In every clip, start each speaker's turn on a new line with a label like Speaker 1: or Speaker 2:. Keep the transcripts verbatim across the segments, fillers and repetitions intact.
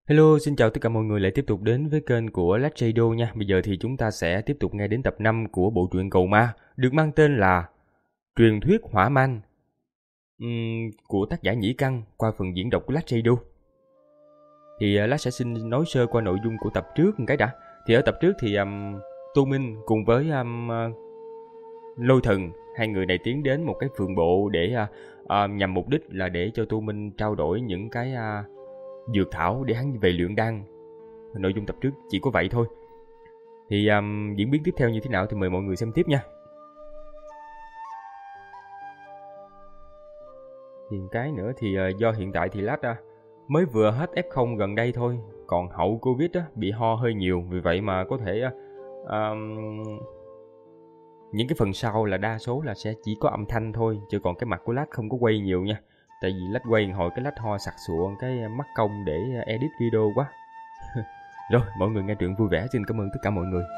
Speaker 1: Hello, xin chào tất cả mọi người lại tiếp tục đến với kênh của Lách Radio nha. Bây giờ thì chúng ta sẽ tiếp tục nghe đến tập năm của bộ truyện Cầu Ma, được mang tên là Truyền thuyết Hỏa Man, um, của tác giả Nhĩ Căn qua phần diễn đọc của Lách Radio. Thì uh, Lách sẽ xin nói sơ qua nội dung của tập trước một cái đã. Thì ở tập trước thì um, Tô Minh cùng với um, uh, Lôi Thần, hai người này tiến đến một cái phường bộ để uh, uh, nhằm mục đích là để cho Tô Minh trao đổi những cái uh, dược thảo để hắn về luyện đan. Nội dung tập trước chỉ có vậy thôi. Thì um, diễn biến tiếp theo như thế nào thì mời mọi người xem tiếp nha. Hiện cái nữa thì uh, do hiện tại thì Lách uh, mới vừa hết ép không gần đây thôi, còn hậu Covid uh, bị ho hơi nhiều, vì vậy mà có thể uh, um, những cái phần sau là đa số là sẽ chỉ có âm thanh thôi, chứ còn cái mặt của Lách không có quay nhiều nha. Tại vì Lách quay hồi cái Lách ho sặc sụa cái mắc công để edit video quá. Rồi, mọi người nghe truyện vui vẻ, xin cảm ơn tất cả mọi người.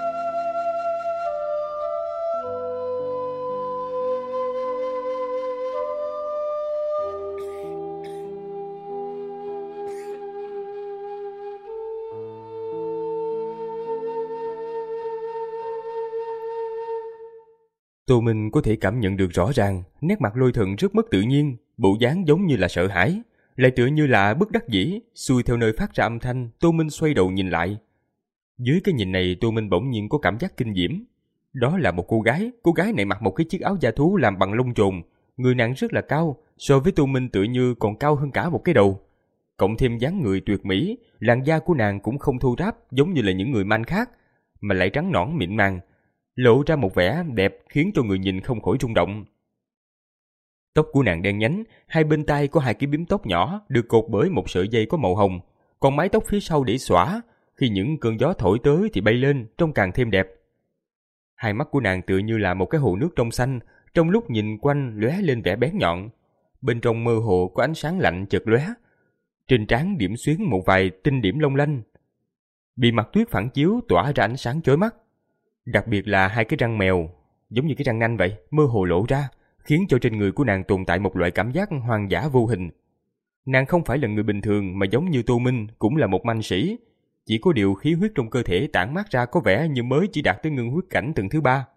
Speaker 1: Tô Minh có thể cảm nhận được rõ ràng nét mặt Lôi Thần rất mất tự nhiên, bộ dáng giống như là sợ hãi, lại tựa như là bất đắc dĩ. Xuôi theo nơi phát ra âm thanh, Tô Minh xoay đầu nhìn lại. Dưới cái nhìn này, Tô Minh bỗng nhiên có cảm giác kinh diễm. Đó là một cô gái, cô gái này mặc một cái chiếc áo da thú làm bằng lông trồn, người nàng rất là cao, so với Tô Minh tựa như còn cao hơn cả một cái đầu. Cộng thêm dáng người tuyệt mỹ, làn da của nàng cũng không thô ráp giống như là những người man khác, mà lại trắng nõn mịn màng, lộ ra một vẻ đẹp khiến cho người nhìn không khỏi rung động. Tóc của nàng đen nhánh, hai bên tai có hai cái bím tóc nhỏ được cột bởi một sợi dây có màu hồng, còn mái tóc phía sau để xõa, khi những cơn gió thổi tới thì bay lên, trông càng thêm đẹp. Hai mắt của nàng tựa như là một cái hồ nước trong xanh, trong lúc nhìn quanh lóe lên vẻ bén nhọn, bên trong mơ hồ có ánh sáng lạnh chợt lóe, trên trán điểm xuyến một vài tinh điểm long lanh, bị mặt tuyết phản chiếu tỏa ra ánh sáng chói mắt. Đặc biệt là hai cái răng mèo, giống như cái răng nanh vậy, mơ hồ lộ ra, khiến cho trên người của nàng tồn tại một loại cảm giác hoang dã vô hình. Nàng không phải là người bình thường mà giống như Tô Minh cũng là một manh sĩ, chỉ có điều khí huyết trong cơ thể tản mát ra có vẻ như mới chỉ đạt tới ngưng huyết cảnh tầng thứ ba.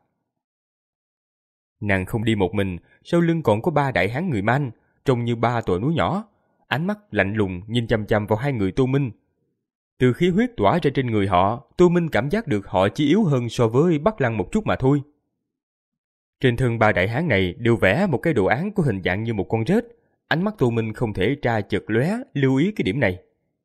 Speaker 1: Nàng không đi một mình, sau lưng còn có ba đại hán người Man, trông như ba tòa núi nhỏ, ánh mắt lạnh lùng nhìn chằm chằm vào hai người Tô Minh. Từ khí huyết tỏa ra trên người họ, Tô Minh cảm giác được họ chỉ yếu hơn so với Bắc Lăng một chút mà thôi. Trên thân ba đại hán này đều vẽ một cái đồ án có hình dạng như một con rết, ánh mắt Tô Minh không thể tra chợt lóe, lưu ý cái điểm này.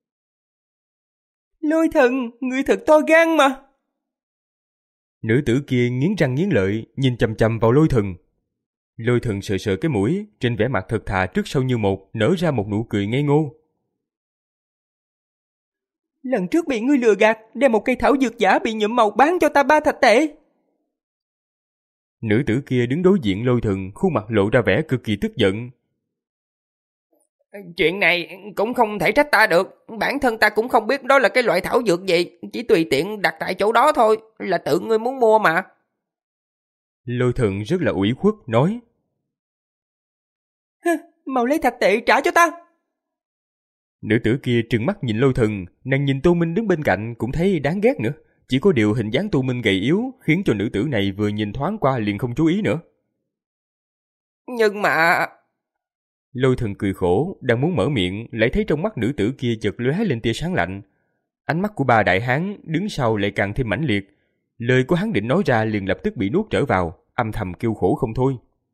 Speaker 2: Lôi Thần, ngươi thật to gan mà.
Speaker 1: Nữ tử kia nghiến răng nghiến lợi, nhìn chằm chằm vào Lôi Thần. Lôi Thần sờ sờ cái mũi, trên vẻ mặt thật thà trước sau như một, nở ra một nụ cười ngây ngô.
Speaker 2: Lần trước bị ngươi lừa gạt, đem một cây thảo dược giả bị nhuộm màu bán cho ta ba thạch tệ.
Speaker 1: Nữ tử kia đứng đối diện Lôi Thần, khuôn mặt lộ ra vẻ cực kỳ tức giận.
Speaker 2: Chuyện này cũng không thể trách ta được, bản thân ta cũng không biết đó là cái loại thảo dược gì, chỉ tùy tiện đặt tại chỗ đó thôi, là tự ngươi muốn mua mà.
Speaker 1: Lôi Thần rất là ủy khuất, nói.
Speaker 2: Mau lấy thạch tệ trả cho ta.
Speaker 1: Nữ tử kia trừng mắt nhìn Lôi Thần, nàng nhìn Tô Minh đứng bên cạnh cũng thấy đáng ghét nữa. Chỉ có điều hình dáng Tô Minh gầy yếu khiến cho nữ tử này vừa nhìn thoáng qua liền không chú ý nữa.
Speaker 2: Nhưng mà...
Speaker 1: Lôi Thần cười khổ, đang muốn mở miệng, lại thấy trong mắt nữ tử kia chợt lóe lên tia sáng lạnh. Ánh mắt của ba đại hán đứng sau lại càng thêm mãnh liệt. Lời của hắn định nói ra liền lập tức bị nuốt trở vào, âm thầm kêu khổ không thôi.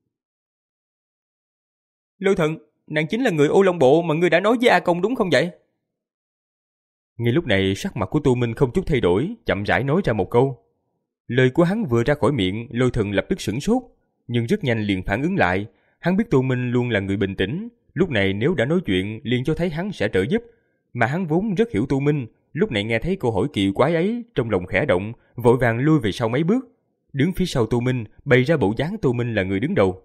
Speaker 2: Lôi Thần, nàng chính là người Ô Long Bộ mà ngươi đã nói với A Công đúng không vậy?
Speaker 1: Ngay lúc này sắc mặt của Tô Minh không chút thay đổi, chậm rãi nói ra một câu. Lời của hắn vừa ra khỏi miệng, Lôi Thần lập tức sửng sốt, nhưng rất nhanh liền phản ứng lại. Hắn biết Tô Minh luôn là người bình tĩnh, lúc này nếu đã nói chuyện liền cho thấy hắn sẽ trợ giúp, mà hắn vốn rất hiểu Tô Minh, lúc này nghe thấy câu hỏi kỳ quái ấy, trong lòng khẽ động, vội vàng lui về sau mấy bước, đứng phía sau Tô Minh, bày ra bộ dáng Tô Minh là người đứng đầu.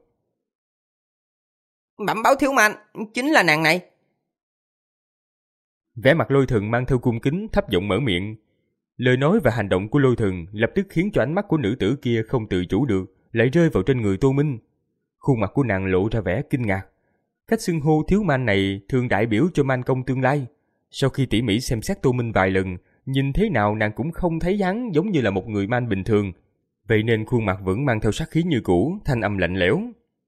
Speaker 2: Bẩm báo thiếu man, chính là nàng này.
Speaker 1: Vẻ mặt Lôi Thần mang theo cung kính, thấp giọng mở miệng. Lời nói và hành động của Lôi Thần lập tức khiến cho ánh mắt của nữ tử kia không tự chủ được, lại rơi vào trên người Tô Minh. Khuôn mặt của nàng lộ ra vẻ kinh ngạc. Cách xưng hô thiếu man này thường đại biểu cho man công tương lai. Sau khi tỉ mỉ xem xét Tô Minh vài lần, nhìn thế nào nàng cũng không thấy hắn giống như là một người man bình thường. Vậy nên khuôn mặt vẫn mang theo sát khí như cũ, thanh âm lạnh lẽo.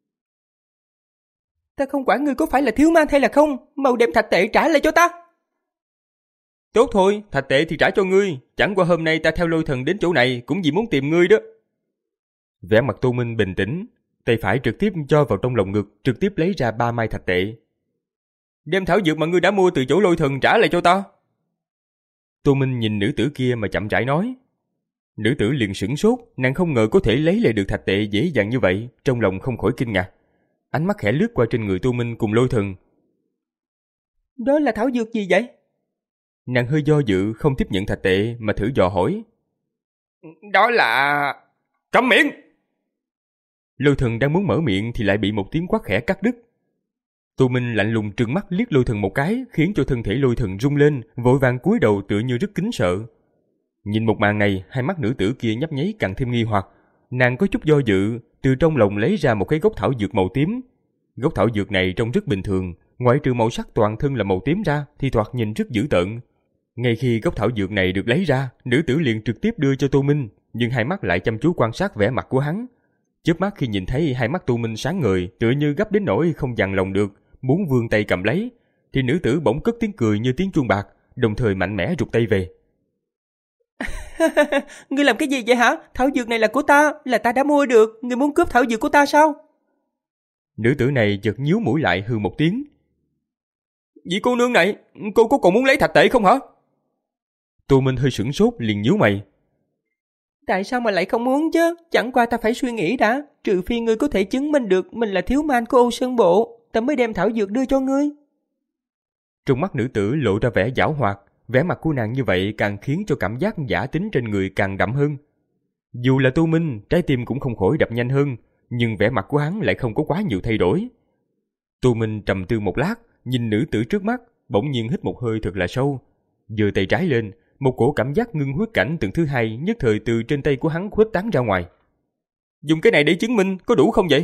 Speaker 2: Ta không quản ngươi có phải là thiếu man hay là không, mau đem thạch tệ trả lại cho ta.
Speaker 1: Tốt thôi, thạch tệ thì trả cho ngươi, chẳng qua hôm nay ta theo Lôi Thần đến chỗ này cũng vì muốn tìm ngươi đó. Vẻ mặt Tô Minh bình tĩnh, tay phải trực tiếp cho vào trong lồng ngực, trực tiếp lấy ra ba mai thạch tệ. Đem thảo dược mà ngươi đã mua từ chỗ Lôi Thần trả lại cho ta. Tô Minh nhìn nữ tử kia mà chậm rãi nói. Nữ tử liền sửng sốt, nàng không ngờ có thể lấy lại được thạch tệ dễ dàng như vậy, trong lòng không khỏi kinh ngạc. Ánh mắt khẽ lướt qua trên người Tô Minh cùng Lôi Thần.
Speaker 2: Đó là thảo dược gì vậy?
Speaker 1: Nàng hơi do dự, không tiếp nhận thạch tệ mà thử dò hỏi.
Speaker 2: Đó là...
Speaker 1: Câm miệng! Lôi Thần đang muốn mở miệng thì lại bị một tiếng quát khẽ cắt đứt. Tô Minh lạnh lùng trừng mắt liếc Lôi Thần một cái, khiến cho thân thể Lôi Thần rung lên, vội vàng cúi đầu tựa như rất kính sợ. Nhìn một màn này, hai mắt nữ tử kia nhấp nháy càng thêm nghi hoặc. Nàng có chút do dự, từ trong lòng lấy ra một cái gốc thảo dược màu tím. Gốc thảo dược này trông rất bình thường, ngoại trừ màu sắc toàn thân là màu tím ra thì thoạt nhìn rất dữ tợn. Ngay khi gốc thảo dược này được lấy ra, nữ tử liền trực tiếp đưa cho Tô Minh, nhưng hai mắt lại chăm chú quan sát vẻ mặt của hắn. Chớp mắt khi nhìn thấy hai mắt Tô Minh sáng ngời, tựa như gấp đến nỗi không dằn lòng được, muốn vươn tay cầm lấy, thì nữ tử bỗng cất tiếng cười như tiếng chuông bạc, đồng thời mạnh mẽ rụt tay về.
Speaker 2: Ngươi làm cái gì vậy hả? Thảo dược này là của ta, là ta đã mua được, ngươi muốn cướp thảo dược của ta sao?
Speaker 1: Nữ tử này chợt nhíu mũi lại hừ một tiếng. Vị cô nương này, cô có còn muốn lấy thạch tệ không hả? Tô Minh hơi sửng sốt liền nhíu mày.
Speaker 2: Tại sao mà lại không muốn chứ? Chẳng qua ta phải suy nghĩ đã, trừ phi ngươi có thể chứng minh được mình là thiếu man của Âu Sơn Bộ, ta mới đem thảo dược đưa cho ngươi.
Speaker 1: Trong mắt nữ tử lộ ra vẻ giảo hoạt, vẻ mặt của nàng như vậy càng khiến cho cảm giác giả tính trên người càng đậm hơn. Dù là Tô Minh, trái tim cũng không khỏi đập nhanh hơn, nhưng vẻ mặt của hắn lại không có quá nhiều thay đổi. Tô Minh trầm tư một lát, nhìn nữ tử trước mắt, bỗng nhiên hít một hơi thật là sâu, giơ tay trái lên, một cổ cảm giác ngưng huyết cảnh tầng thứ hai nhất thời từ trên tay của hắn khuếch tán ra ngoài. Dùng cái này để chứng minh có đủ không vậy?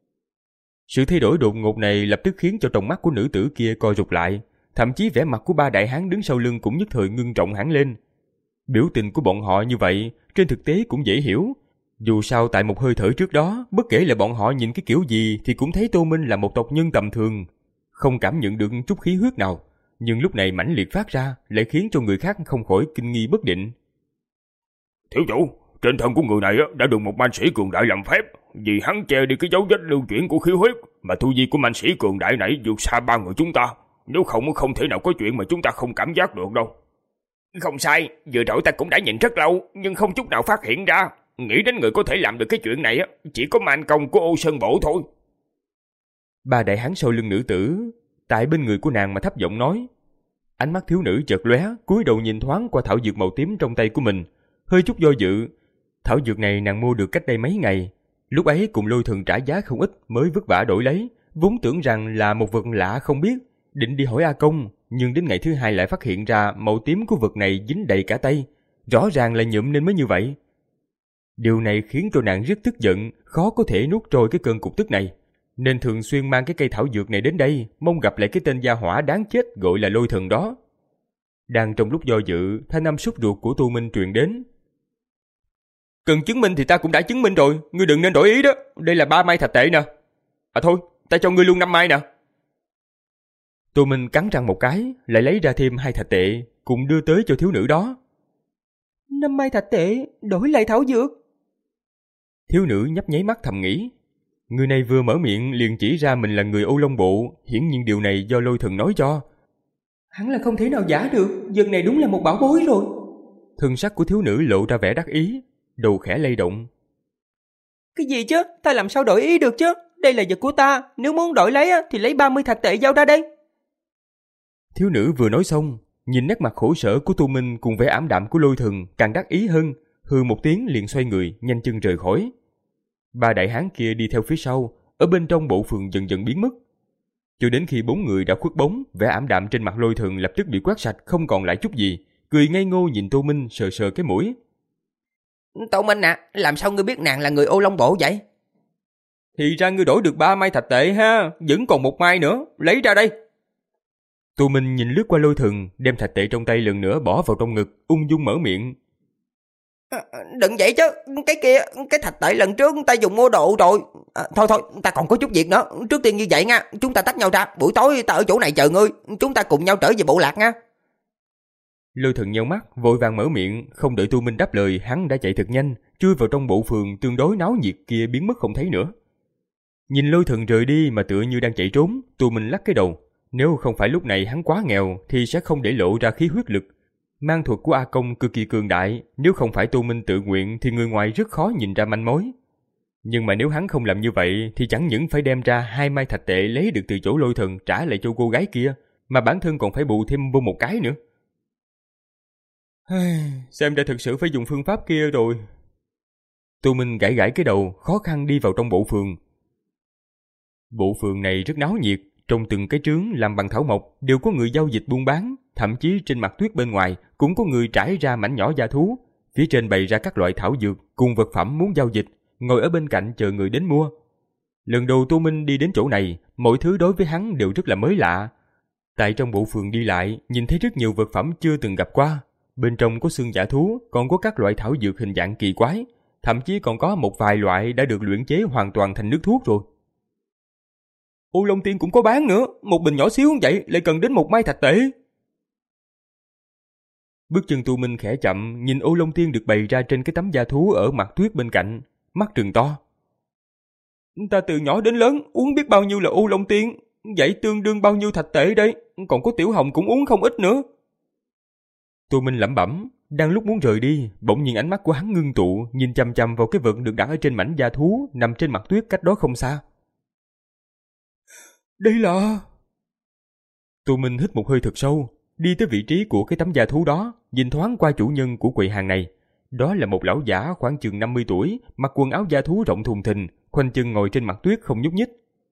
Speaker 1: Sự thay đổi đột ngột này lập tức khiến cho tròng mắt của nữ tử kia co rụt lại, thậm chí vẻ mặt của ba đại hán đứng sau lưng cũng nhất thời ngưng trọng hẳn lên. Biểu tình của bọn họ như vậy, trên thực tế cũng dễ hiểu. Dù sao tại một hơi thở trước đó, bất kể là bọn họ nhìn cái kiểu gì thì cũng thấy Tô Minh là một tộc nhân tầm thường, không cảm nhận được chút khí huyết nào, nhưng lúc này mãnh liệt phát ra lại khiến cho người khác không khỏi kinh nghi bất định.
Speaker 3: Thiếu chủ, trên thân của người này đã được một man sĩ cường đại làm phép, vì hắn che đi cái dấu vết lưu chuyển của khí huyết, mà tu vi của man sĩ cường đại này vượt xa ba người chúng ta, nếu không không thể nào có chuyện mà chúng ta không cảm giác được đâu.
Speaker 2: Không sai, vừa rồi ta cũng đã nhìn rất lâu, nhưng không chút nào phát hiện ra. Nghĩ đến người có thể làm được cái chuyện này chỉ có man công của Ô Sơn Bộ thôi.
Speaker 1: Ba đại hán sau lưng nữ tử tại bên người của nàng mà thấp giọng nói. Ánh mắt thiếu nữ chợt lóe, cúi đầu nhìn thoáng qua thảo dược màu tím trong tay của mình, hơi chút do dự. Thảo dược này nàng mua được cách đây mấy ngày, lúc ấy cùng Lôi Thần trả giá không ít mới vất vả đổi lấy, vốn tưởng rằng là một vật lạ không biết, định đi hỏi A Công, nhưng đến ngày thứ hai lại phát hiện ra màu tím của vật này dính đầy cả tay, rõ ràng là nhuộm nên mới như vậy. Điều này khiến cho nàng rất tức giận, khó có thể nuốt trôi cái cơn cục tức này, nên thường xuyên mang cái cây thảo dược này đến đây, mong gặp lại cái tên gia hỏa đáng chết gọi là Lôi Thần đó. Đang trong lúc do dự, thanh âm sốt ruột của Tô Minh truyền đến. Cần chứng minh thì ta cũng đã chứng minh rồi, ngươi đừng nên đổi ý đó, đây là ba mai thạch tệ nè. À thôi, ta cho ngươi luôn năm mai nè. Tô Minh cắn răng một cái, lại lấy ra thêm hai thạch tệ, cùng đưa tới cho thiếu nữ đó.
Speaker 2: Năm mai thạch tệ, đổi lại thảo dược.
Speaker 1: Thiếu nữ nhấp nháy mắt thầm nghĩ. Người này vừa mở miệng liền chỉ ra mình là người Âu Long Bộ, hiển nhiên điều này do Lôi Thần nói cho.
Speaker 2: Hắn là không thể nào giả được, vật này đúng là một bảo bối rồi.
Speaker 1: Thân sắc của thiếu nữ lộ ra vẻ đắc ý, đầu khẽ lay động.
Speaker 2: Cái gì chứ, ta làm sao đổi ý được chứ, đây là vật của ta, nếu muốn đổi lấy thì lấy ba mươi thạch tệ giao ra đây.
Speaker 1: Thiếu nữ vừa nói xong, nhìn nét mặt khổ sở của Tô Minh cùng vẻ ảm đạm của Lôi Thần càng đắc ý hơn, hừ một tiếng liền xoay người, nhanh chân rời khỏi. Ba đại hán kia đi theo phía sau, ở bên trong bộ phường dần dần biến mất. Cho đến khi bốn người đã khuất bóng, vẻ ảm đạm trên mặt Lôi Thần lập tức bị quét sạch không còn lại chút gì, cười ngây ngô nhìn Tô Minh sờ sờ cái mũi.
Speaker 2: Tô Minh à, làm sao ngươi biết nàng là người Ô Long Bộ vậy?
Speaker 1: Thì ra ngươi đổi được ba mai thạch tệ ha, vẫn còn một mai nữa, lấy ra đây. Tô Minh nhìn lướt qua Lôi Thần, đem thạch tệ trong tay lần nữa bỏ vào trong ngực, ung dung mở miệng.
Speaker 2: À, đừng vậy chứ, cái kia, cái thạch tệ lần trước ta dùng mua đồ rồi. À, thôi thôi, ta còn có chút việc nữa. Trước tiên như vậy nha, chúng ta tách nhau ra. Buổi tối ta ở chỗ này chờ ngươi, chúng ta cùng nhau trở về bộ lạc nha.
Speaker 1: Lôi Thần nheo mắt, vội vàng mở miệng, không đợi Tô Minh đáp lời, hắn đã chạy thật nhanh, chui vào trong bộ phường tương đối náo nhiệt kia biến mất không thấy nữa. Nhìn Lôi Thần rời đi mà tựa như đang chạy trốn, Tô Minh lắc cái đầu. Nếu không phải lúc này hắn quá nghèo thì sẽ không để lộ ra khí huyết lực. Mang thuật của A Công cực kỳ cường đại, nếu không phải Tô Minh tự nguyện thì người ngoài rất khó nhìn ra manh mối. Nhưng mà nếu hắn không làm như vậy thì chẳng những phải đem ra hai mai thạch tệ lấy được từ chỗ Lôi Thần trả lại cho cô gái kia, mà bản thân còn phải bù thêm vô một cái nữa. Xem ra thực sự phải dùng phương pháp kia rồi. Tô Minh gãi gãi cái đầu, khó khăn đi vào trong bộ phường. Bộ phường này rất náo nhiệt, trong từng cái trướng làm bằng thảo mộc đều có người giao dịch buôn bán, thậm chí trên mặt tuyết bên ngoài cũng có người trải ra mảnh nhỏ da thú, phía trên bày ra các loại thảo dược cùng vật phẩm muốn giao dịch, ngồi ở bên cạnh chờ người đến mua. Lần đầu Tô Minh đi đến chỗ này, mọi thứ đối với hắn đều rất là mới lạ. Tại trong bộ phường đi lại, nhìn thấy rất nhiều vật phẩm chưa từng gặp qua. Bên trong có xương giả thú, còn có các loại thảo dược hình dạng kỳ quái, thậm chí còn có một vài loại đã được luyện chế hoàn toàn thành nước thuốc rồi. Ô Long Tiên cũng có bán nữa, một bình nhỏ xíu vậy lại cần đến một mai thạch tệ. Bước chân Tô Minh khẽ chậm, nhìn Ô Long Tiên được bày ra trên cái tấm da thú ở mặt tuyết bên cạnh, mắt trừng to. Ta từ nhỏ đến lớn uống biết bao nhiêu là Ô Long Tiên, vậy tương đương bao nhiêu thạch tệ đây, còn có Tiểu Hồng cũng uống không ít nữa. Tô Minh lẩm bẩm, đang lúc muốn rời đi, bỗng nhiên ánh mắt của hắn ngưng tụ, nhìn chằm chằm vào cái vật được đặt ở trên mảnh da thú nằm trên mặt tuyết cách đó không xa. Đây là... Tô Minh hít một hơi thật sâu, đi tới vị trí của cái tấm da thú đó, nhìn thoáng qua chủ nhân của quầy hàng này. Đó là một lão giả khoảng chừng năm mươi tuổi, mặc quần áo da thú rộng thùng thình, khoanh chân ngồi trên mặt tuyết không nhúc nhích.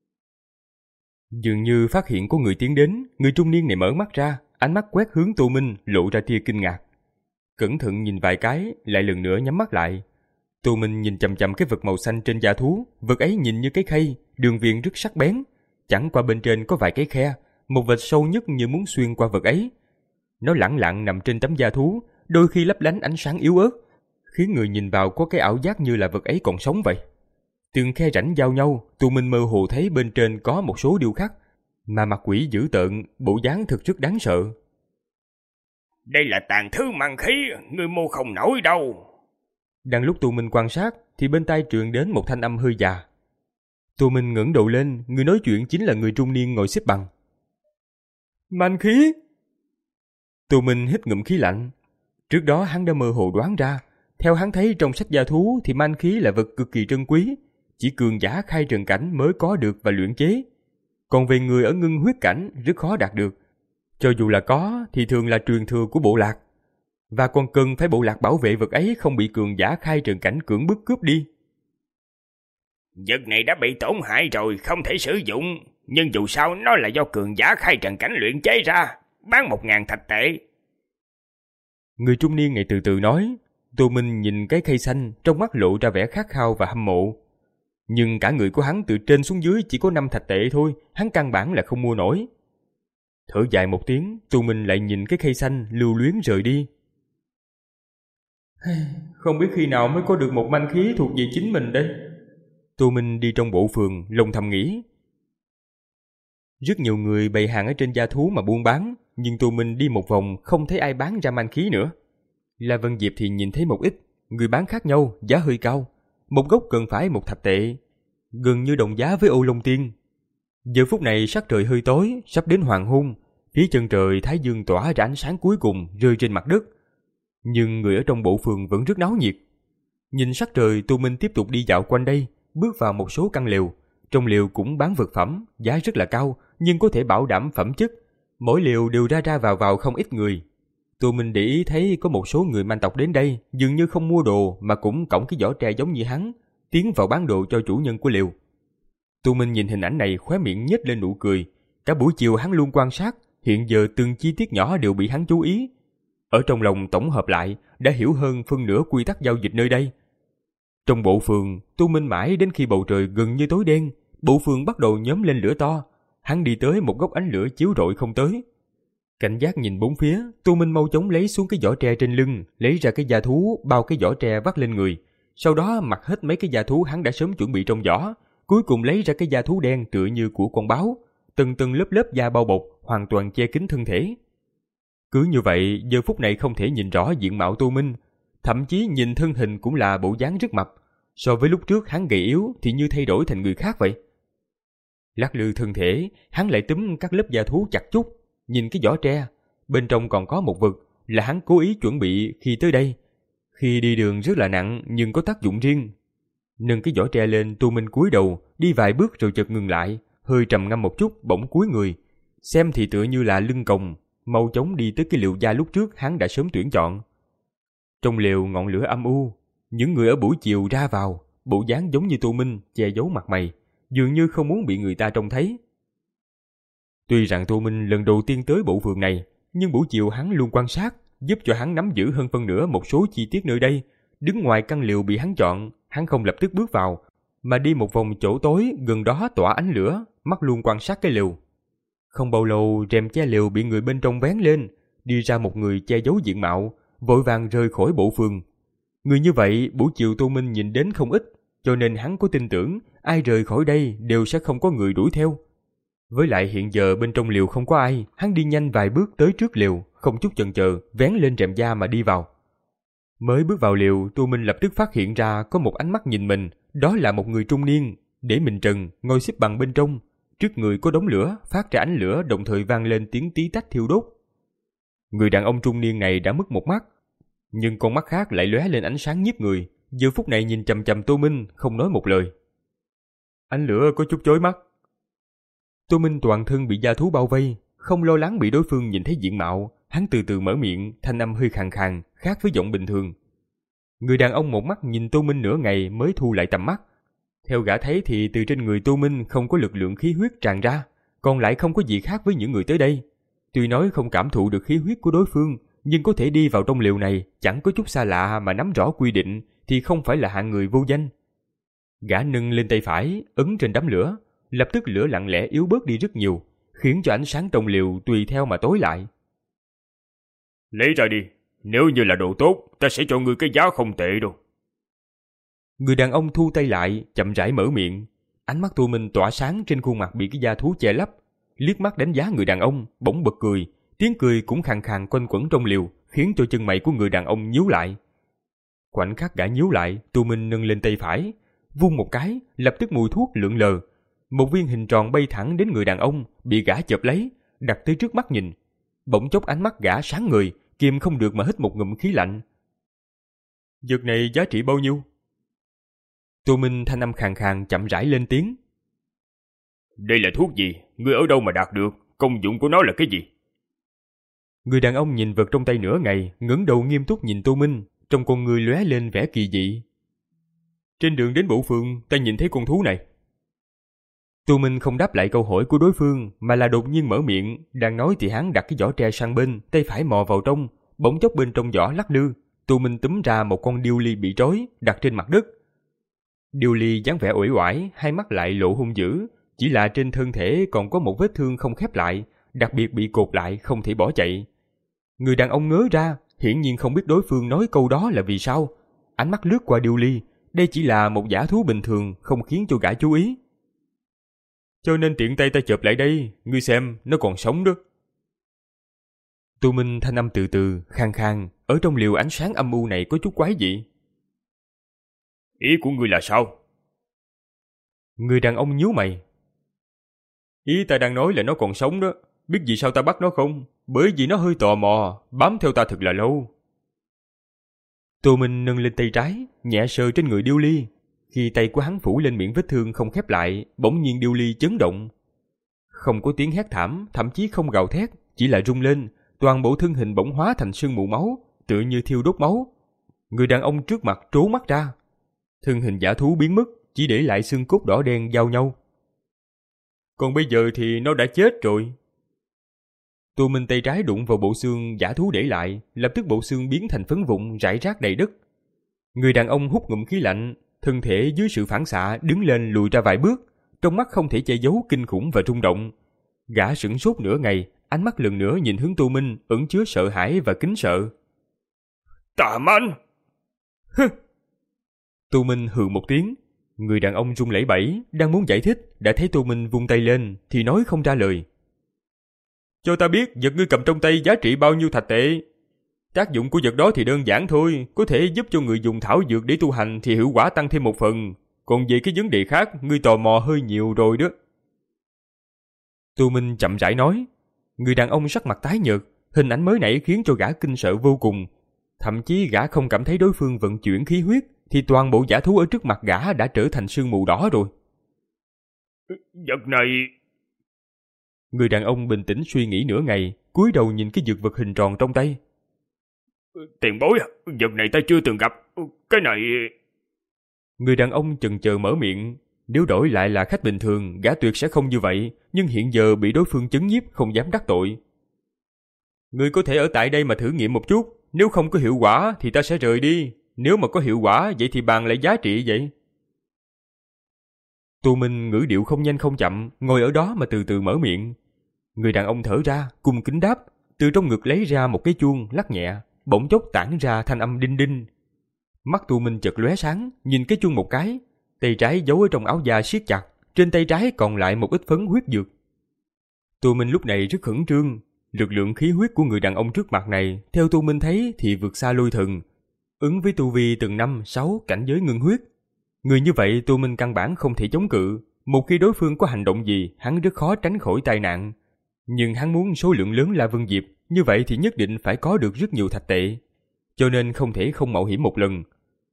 Speaker 1: Dường như phát hiện có người tiến đến, người trung niên này mở mắt ra, ánh mắt quét hướng Tô Minh, lộ ra tia kinh ngạc. Cẩn thận nhìn vài cái, lại lần nữa nhắm mắt lại. Tô Minh nhìn chằm chằm cái vật màu xanh trên da thú, vật ấy nhìn như cái khay, đường viền rất sắc bén, chẳng qua bên trên có vài cái khe, một vệt sâu nhất như muốn xuyên qua vật ấy. Nó lẳng lặng nằm trên tấm da thú, đôi khi lấp lánh ánh sáng yếu ớt, khiến người nhìn vào có cái ảo giác như là vật ấy còn sống vậy. Từng khe rãnh giao nhau, Tô Minh mơ hồ thấy bên trên có một số điêu khắc, mà mặt quỷ dữ tợn, bộ dáng thực rất đáng sợ.
Speaker 3: Đây là tàn thứ mang khí, người mua không nổi đâu.
Speaker 1: Đang lúc Tô Minh quan sát, thì bên tai truyền đến một thanh âm hơi già. Tô Minh ngẩng đầu lên, người nói chuyện chính là người trung niên ngồi xếp bằng. Man khí! Tô Minh hít ngụm khí lạnh. Trước đó hắn đã mơ hồ đoán ra, theo hắn thấy trong sách gia thú thì man khí là vật cực kỳ trân quý, chỉ cường giả khai trần cảnh mới có được và luyện chế. Còn về người ở ngưng huyết cảnh rất khó đạt được. Cho dù là có thì thường là truyền thừa của bộ lạc. Và còn cần phải bộ lạc bảo vệ vật ấy không bị cường giả khai trần cảnh cưỡng bức cướp đi.
Speaker 3: Vật này đã bị tổn hại rồi, không thể sử dụng. Nhưng dù sao nó là do cường giả khai trần cảnh luyện chế ra, bán một ngàn thạch tệ.
Speaker 1: Người trung niên này từ từ nói. Tô Minh nhìn cái khay xanh, trong mắt lộ ra vẻ khát khao và hâm mộ. Nhưng cả người của hắn từ trên xuống dưới chỉ có năm thạch tệ thôi, hắn căn bản là không mua nổi. Thở dài một tiếng, Tô Minh lại nhìn cái khay xanh lưu luyến rời đi. Không biết khi nào mới có được một manh khí thuộc về chính mình đây. Tô Minh đi trong bộ phường, lòng thầm nghĩ. Rất nhiều người bày hàng ở trên da thú mà buôn bán, nhưng Tô Minh đi một vòng không thấy ai bán ra manh khí nữa. La Vân Diệp thì nhìn thấy một ít, người bán khác nhau, giá hơi cao. Một gốc cần phải một thạch tệ, gần như đồng giá với Ô Long Tiên. Giờ phút này sắc trời hơi tối, sắp đến hoàng hôn, phía chân trời thái dương tỏa ra ánh sáng cuối cùng rơi trên mặt đất. Nhưng người ở trong bộ phường vẫn rất náo nhiệt. Nhìn sắc trời, Tô Minh tiếp tục đi dạo quanh đây, bước vào một số căn lều. Trong lều cũng bán vật phẩm, giá rất là cao, nhưng có thể bảo đảm phẩm chất. Mỗi lều đều ra ra vào vào không ít người. Tô Minh để ý thấy có một số người man tộc đến đây, dường như không mua đồ mà cũng cõng cái giỏ tre giống như hắn, tiến vào bán đồ cho chủ nhân của lều. Tô Minh nhìn hình ảnh này khóe miệng nhếch lên nụ cười. Cả buổi chiều hắn luôn quan sát, hiện giờ từng chi tiết nhỏ đều bị hắn chú ý. Ở trong lòng tổng hợp lại, đã hiểu hơn phân nửa quy tắc giao dịch nơi đây. Trong bộ phường, Tô Minh mãi đến khi bầu trời gần như tối đen, bộ phường bắt đầu nhóm lên lửa to. Hắn đi tới một góc ánh lửa chiếu rọi không tới. Cảnh giác nhìn bốn phía, Tô Minh mau chóng lấy xuống cái vỏ tre trên lưng, lấy ra cái da thú bao cái vỏ tre vắt lên người. Sau đó mặc hết mấy cái da thú hắn đã sớm chuẩn bị trong vỏ, cuối cùng lấy ra cái da thú đen tựa như của con báo, từng từng lớp lớp da bao bọc, hoàn toàn che kín thân thể. Cứ như vậy, giờ phút này không thể nhìn rõ diện mạo Tô Minh, thậm chí nhìn thân hình cũng là bộ dáng rất mập. So với lúc trước hắn gầy yếu thì như thay đổi thành người khác vậy. Lắc lư thân thể, hắn lại túm các lớp da thú chặt chút, nhìn cái vỏ tre, bên trong còn có một vật là hắn cố ý chuẩn bị khi tới đây. Khi đi đường rất là nặng nhưng có tác dụng riêng. Nâng cái vỏ tre lên, Tô Minh cúi đầu, đi vài bước rồi chợt ngừng lại, hơi trầm ngâm một chút, bỗng cúi người. Xem thì tựa như là lưng còng, mau chóng đi tới cái liều da lúc trước hắn đã sớm tuyển chọn. Trong liều ngọn lửa âm u, những người ở buổi chiều ra vào, bộ dáng giống như Tô Minh, che giấu mặt mày, dường như không muốn bị người ta trông thấy. Tuy rằng Tô Minh lần đầu tiên tới bộ vườn này, nhưng buổi chiều hắn luôn quan sát, giúp cho hắn nắm giữ hơn phân nửa một số chi tiết nơi đây. Đứng ngoài căn liều bị hắn chọn, hắn không lập tức bước vào, mà đi một vòng chỗ tối gần đó tỏa ánh lửa, mắt luôn quan sát cái liều. Không bao lâu, rèm che liều bị người bên trong vén lên, đi ra một người che giấu diện mạo, vội vàng rời khỏi bộ vườn. Người như vậy buổi chiều Tô Minh nhìn đến không ít, cho nên hắn có tin tưởng ai rời khỏi đây đều sẽ không có người đuổi theo. Với lại hiện giờ bên trong liều không có ai, hắn đi nhanh vài bước tới trước liều, không chút chần chờ, vén lên rèm da mà đi vào. Mới bước vào liều, Tô Minh lập tức phát hiện ra có một ánh mắt nhìn mình, đó là một người trung niên, để mình trần, ngồi xếp bằng bên trong. Trước người có đống lửa, phát ra ánh lửa đồng thời vang lên tiếng tí tách thiêu đốt. Người đàn ông trung niên này đã mất một mắt, nhưng con mắt khác lại lóe lên ánh sáng nhiếp người, giờ phút này nhìn chằm chằm Tô Minh, không nói một lời. Ánh lửa có chút chói mắt. Tô Minh toàn thân bị da thú bao vây, không lo lắng bị đối phương nhìn thấy diện mạo, hắn từ từ mở miệng, thanh âm hơi khàn khàn, khác với giọng bình thường. Người đàn ông một mắt nhìn Tô Minh nửa ngày mới thu lại tầm mắt. Theo gã thấy thì từ trên người Tô Minh không có lực lượng khí huyết tràn ra, còn lại không có gì khác với những người tới đây. Tuy nói không cảm thụ được khí huyết của đối phương, nhưng có thể đi vào trong liều này, chẳng có chút xa lạ mà nắm rõ quy định thì không phải là hạng người vô danh. Gã nâng lên tay phải, ấn trên đám lửa, lập tức lửa lặng lẽ yếu bớt đi rất nhiều, khiến cho ánh sáng trong liều tùy theo mà tối lại.
Speaker 3: Lấy ra đi, nếu như là đồ tốt, ta sẽ cho ngươi cái giá không tệ đâu.
Speaker 1: Người đàn ông thu tay lại, chậm rãi mở miệng. Ánh mắt Tô Minh tỏa sáng trên khuôn mặt bị cái da thú che lấp, liếc mắt đánh giá người đàn ông, bỗng bật cười, tiếng cười cũng khàn khàn quanh quẩn trong liều, khiến cho chân mày của người đàn ông nhíu lại. Khoảnh khắc gã nhíu lại, Tô Minh nâng lên tay phải, vung một cái, lập tức mùi thuốc lượn lờ, một viên hình tròn bay thẳng đến người đàn ông, bị gã chộp lấy, đặt tới trước mắt nhìn. Bỗng chốc ánh mắt gã sáng người, kìm không được mà hít một ngụm khí lạnh. Vật này giá trị bao nhiêu? Tô Minh thanh âm khàn khàn chậm rãi lên tiếng.
Speaker 3: Đây là thuốc gì? Ngươi ở đâu mà đạt được? Công dụng của nó là cái gì?
Speaker 1: Người đàn ông nhìn vật trong tay nửa ngày, ngẩng đầu nghiêm túc nhìn Tô Minh, trong con người lóe lên vẻ kỳ dị. Trên đường đến bộ phường, ta nhìn thấy con thú này. Tô Minh không đáp lại câu hỏi của đối phương, mà là đột nhiên mở miệng, đang nói thì hắn đặt cái vỏ tre sang bên, tay phải mò vào trong, bỗng chốc bên trong vỏ lắc lư, Tô Minh túm ra một con điêu ly bị trói, đặt trên mặt đất. Điêu ly dáng vẻ uể oải, hai mắt lại lộ hung dữ, chỉ là trên thân thể còn có một vết thương không khép lại, đặc biệt bị cột lại không thể bỏ chạy. Người đàn ông ngớ ra, hiển nhiên không biết đối phương nói câu đó là vì sao. Ánh mắt lướt qua điêu ly, đây chỉ là một dã thú bình thường, không khiến cho gã chú ý. Cho nên tiện tay ta chộp lại đây, ngươi xem, nó còn sống đó. Tô Minh thanh âm từ từ, khang khang, ở trong liều ánh sáng âm u này có chút quái dị.
Speaker 3: Ý của ngươi là sao?
Speaker 1: Người đàn ông nhíu mày. Ý ta đang nói là nó còn sống đó, biết vì sao ta bắt nó không? Bởi vì nó hơi tò mò, bám theo ta thật là lâu. Tô Minh nâng lên tay trái, nhẹ sờ trên người điêu ly. Khi tay của hắn phủ lên miệng vết thương không khép lại, bỗng nhiên điêu ly chấn động. Không có tiếng hét thảm, thậm chí không gào thét, chỉ là rung lên, toàn bộ thân hình bỗng hóa thành sương mù máu, tựa như thiêu đốt máu. Người đàn ông trước mặt trố mắt ra. Thân hình dã thú biến mất, chỉ để lại xương cốt đỏ đen giao nhau. Còn bây giờ thì nó đã chết rồi. Tô Minh tay trái đụng vào bộ xương dã thú để lại, lập tức bộ xương biến thành phấn vụn rải rác đầy đất. Người đàn ông hút ngụm khí lạnh, thân thể dưới sự phản xạ đứng lên lùi ra vài bước, trong mắt không thể che giấu kinh khủng và rung động. Gã sửng sốt nửa ngày, ánh mắt lần nữa nhìn hướng Tô Minh ẩn chứa sợ hãi và kính sợ.
Speaker 3: Tà man!
Speaker 1: Hừ! Tô Minh hừ một tiếng. Người đàn ông run lẩy bẩy, đang muốn giải thích, đã thấy Tô Minh vung tay lên, thì nói không ra lời. Cho ta biết vật ngươi cầm trong tay giá trị bao nhiêu thạch tệ. Tác dụng của vật đó thì đơn giản thôi, có thể giúp cho người dùng thảo dược để tu hành thì hiệu quả tăng thêm một phần. Còn về cái vấn đề khác, ngươi tò mò hơi nhiều rồi đó. Tô Minh chậm rãi nói. Người đàn ông sắc mặt tái nhợt, hình ảnh mới nãy khiến cho gã kinh sợ vô cùng. Thậm chí gã không cảm thấy đối phương vận chuyển khí huyết, thì toàn bộ dã thú ở trước mặt gã đã trở thành sương mù đỏ rồi.
Speaker 3: Vật này...
Speaker 1: Người đàn ông bình tĩnh suy nghĩ nửa ngày, cúi đầu nhìn cái dược vật hình tròn trong tay.
Speaker 3: Tiền bối, vật này ta chưa từng gặp. Cái này...
Speaker 1: Người đàn ông chần chờ mở miệng. Nếu đổi lại là khách bình thường, gã tuyệt sẽ không như vậy, nhưng hiện giờ bị đối phương chấn nhiếp không dám đắc tội. Ngươi có thể ở tại đây mà thử nghiệm một chút, nếu không có hiệu quả thì ta sẽ rời đi, nếu mà có hiệu quả vậy thì bàn lại giá trị vậy. Tô Minh ngữ điệu không nhanh không chậm, ngồi ở đó mà từ từ mở miệng. Người đàn ông thở ra, cung kính đáp, từ trong ngực lấy ra một cái chuông, lắc nhẹ, bỗng chốc tản ra thanh âm đinh đinh. Mắt Tô Minh chợt lóe sáng, nhìn cái chuông một cái, tay trái giấu ở trong áo da siết chặt, trên tay trái còn lại một ít phấn huyết dược. Tô Minh lúc này rất khẩn trương, lực lượng khí huyết của người đàn ông trước mặt này, theo Tô Minh thấy thì vượt xa lôi thần, ứng với tu vi từng năm, sáu cảnh giới ngưng huyết. Người như vậy Tô Minh căn bản không thể chống cự, một khi đối phương có hành động gì, hắn rất khó tránh khỏi tai nạn. Nhưng hắn muốn số lượng lớn La Vân Diệp, như vậy thì nhất định phải có được rất nhiều thạch tệ, cho nên không thể không mạo hiểm một lần.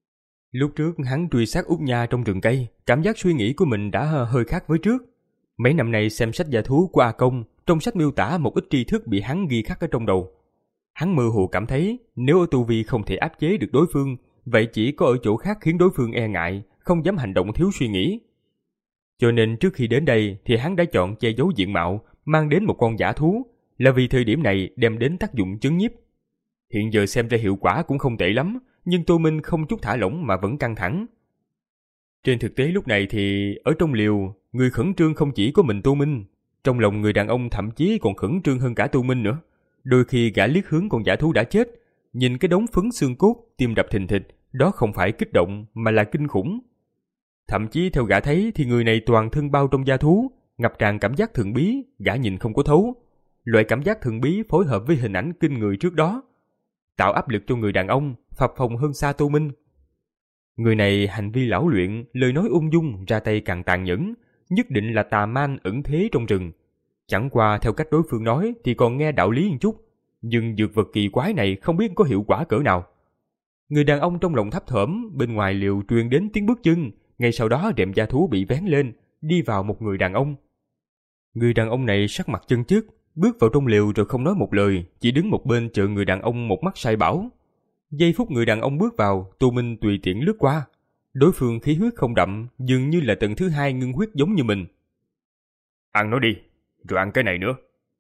Speaker 1: Lúc trước hắn truy sát Út Nha trong rừng cây, cảm giác suy nghĩ của mình đã hơi khác với trước. Mấy năm nay xem sách gia thú của A Công, trong sách miêu tả một ít tri thức bị hắn ghi khắc ở trong đầu. Hắn mơ hồ cảm thấy nếu ở tu vi không thể áp chế được đối phương, vậy chỉ có ở chỗ khác khiến đối phương e ngại, không dám hành động thiếu suy nghĩ. Cho nên trước khi đến đây thì hắn đã chọn che giấu diện mạo, mang đến một con dã thú, là vì thời điểm này đem đến tác dụng chấn nhiếp. Hiện giờ xem ra hiệu quả cũng không tệ lắm, nhưng Tô Minh không chút thả lỏng mà vẫn căng thẳng. Trên thực tế lúc này thì ở trong liều, người khẩn trương không chỉ có mình Tô Minh, trong lòng người đàn ông thậm chí còn khẩn trương hơn cả Tô Minh nữa. Đôi khi gã liếc hướng con dã thú đã chết, nhìn cái đống phấn xương cốt, tim đập thình thịch, đó không phải kích động mà là kinh khủng. Thậm chí theo gã thấy thì người này toàn thân bao trong da thú, ngập tràn cảm giác thần bí, gã nhìn không có thấu. Loại cảm giác thần bí phối hợp với hình ảnh kinh người trước đó, tạo áp lực cho người đàn ông, phập phồng hơn xa Tô Minh. Người này hành vi lão luyện, lời nói ung dung, ra tay càng tàn nhẫn, nhất định là tà man ẩn thế trong rừng. Chẳng qua theo cách đối phương nói thì còn nghe đạo lý một chút, nhưng dược vật kỳ quái này không biết có hiệu quả cỡ nào. Người đàn ông trong lòng thấp thởm, bên ngoài liều truyền đến tiếng bước chân, ngay sau đó rèm da thú bị vén lên, đi vào một người đàn ông. Người đàn ông này sắc mặt chân chứt, bước vào trong liều rồi không nói một lời, chỉ đứng một bên chờ người đàn ông một mắt sai bảo. Giây phút người đàn ông bước vào, Tô Minh tùy tiện lướt qua. Đối phương khí huyết không đậm, dường như là tầng thứ hai ngưng huyết giống như mình.
Speaker 3: Ăn nó đi, rồi ăn cái này nữa.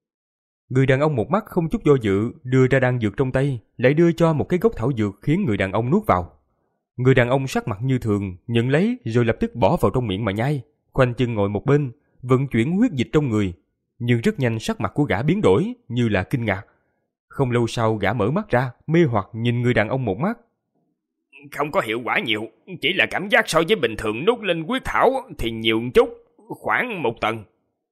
Speaker 1: Người đàn ông một mắt không chút do dự, đưa ra đan dược trong tay, lại đưa cho một cái gốc thảo dược khiến người đàn ông nuốt vào. Người đàn ông sắc mặt như thường, nhận lấy rồi lập tức bỏ vào trong miệng mà nhai, khoanh chân ngồi một bên, vận chuyển huyết dịch trong người. Nhưng rất nhanh sắc mặt của gã biến đổi, như là kinh ngạc. Không lâu sau gã mở mắt ra, mê hoặc nhìn người đàn ông một mắt.
Speaker 3: Không có hiệu quả nhiều, chỉ là cảm giác so với bình thường nuốt lên huyết thảo thì nhiều chút, khoảng một tầng.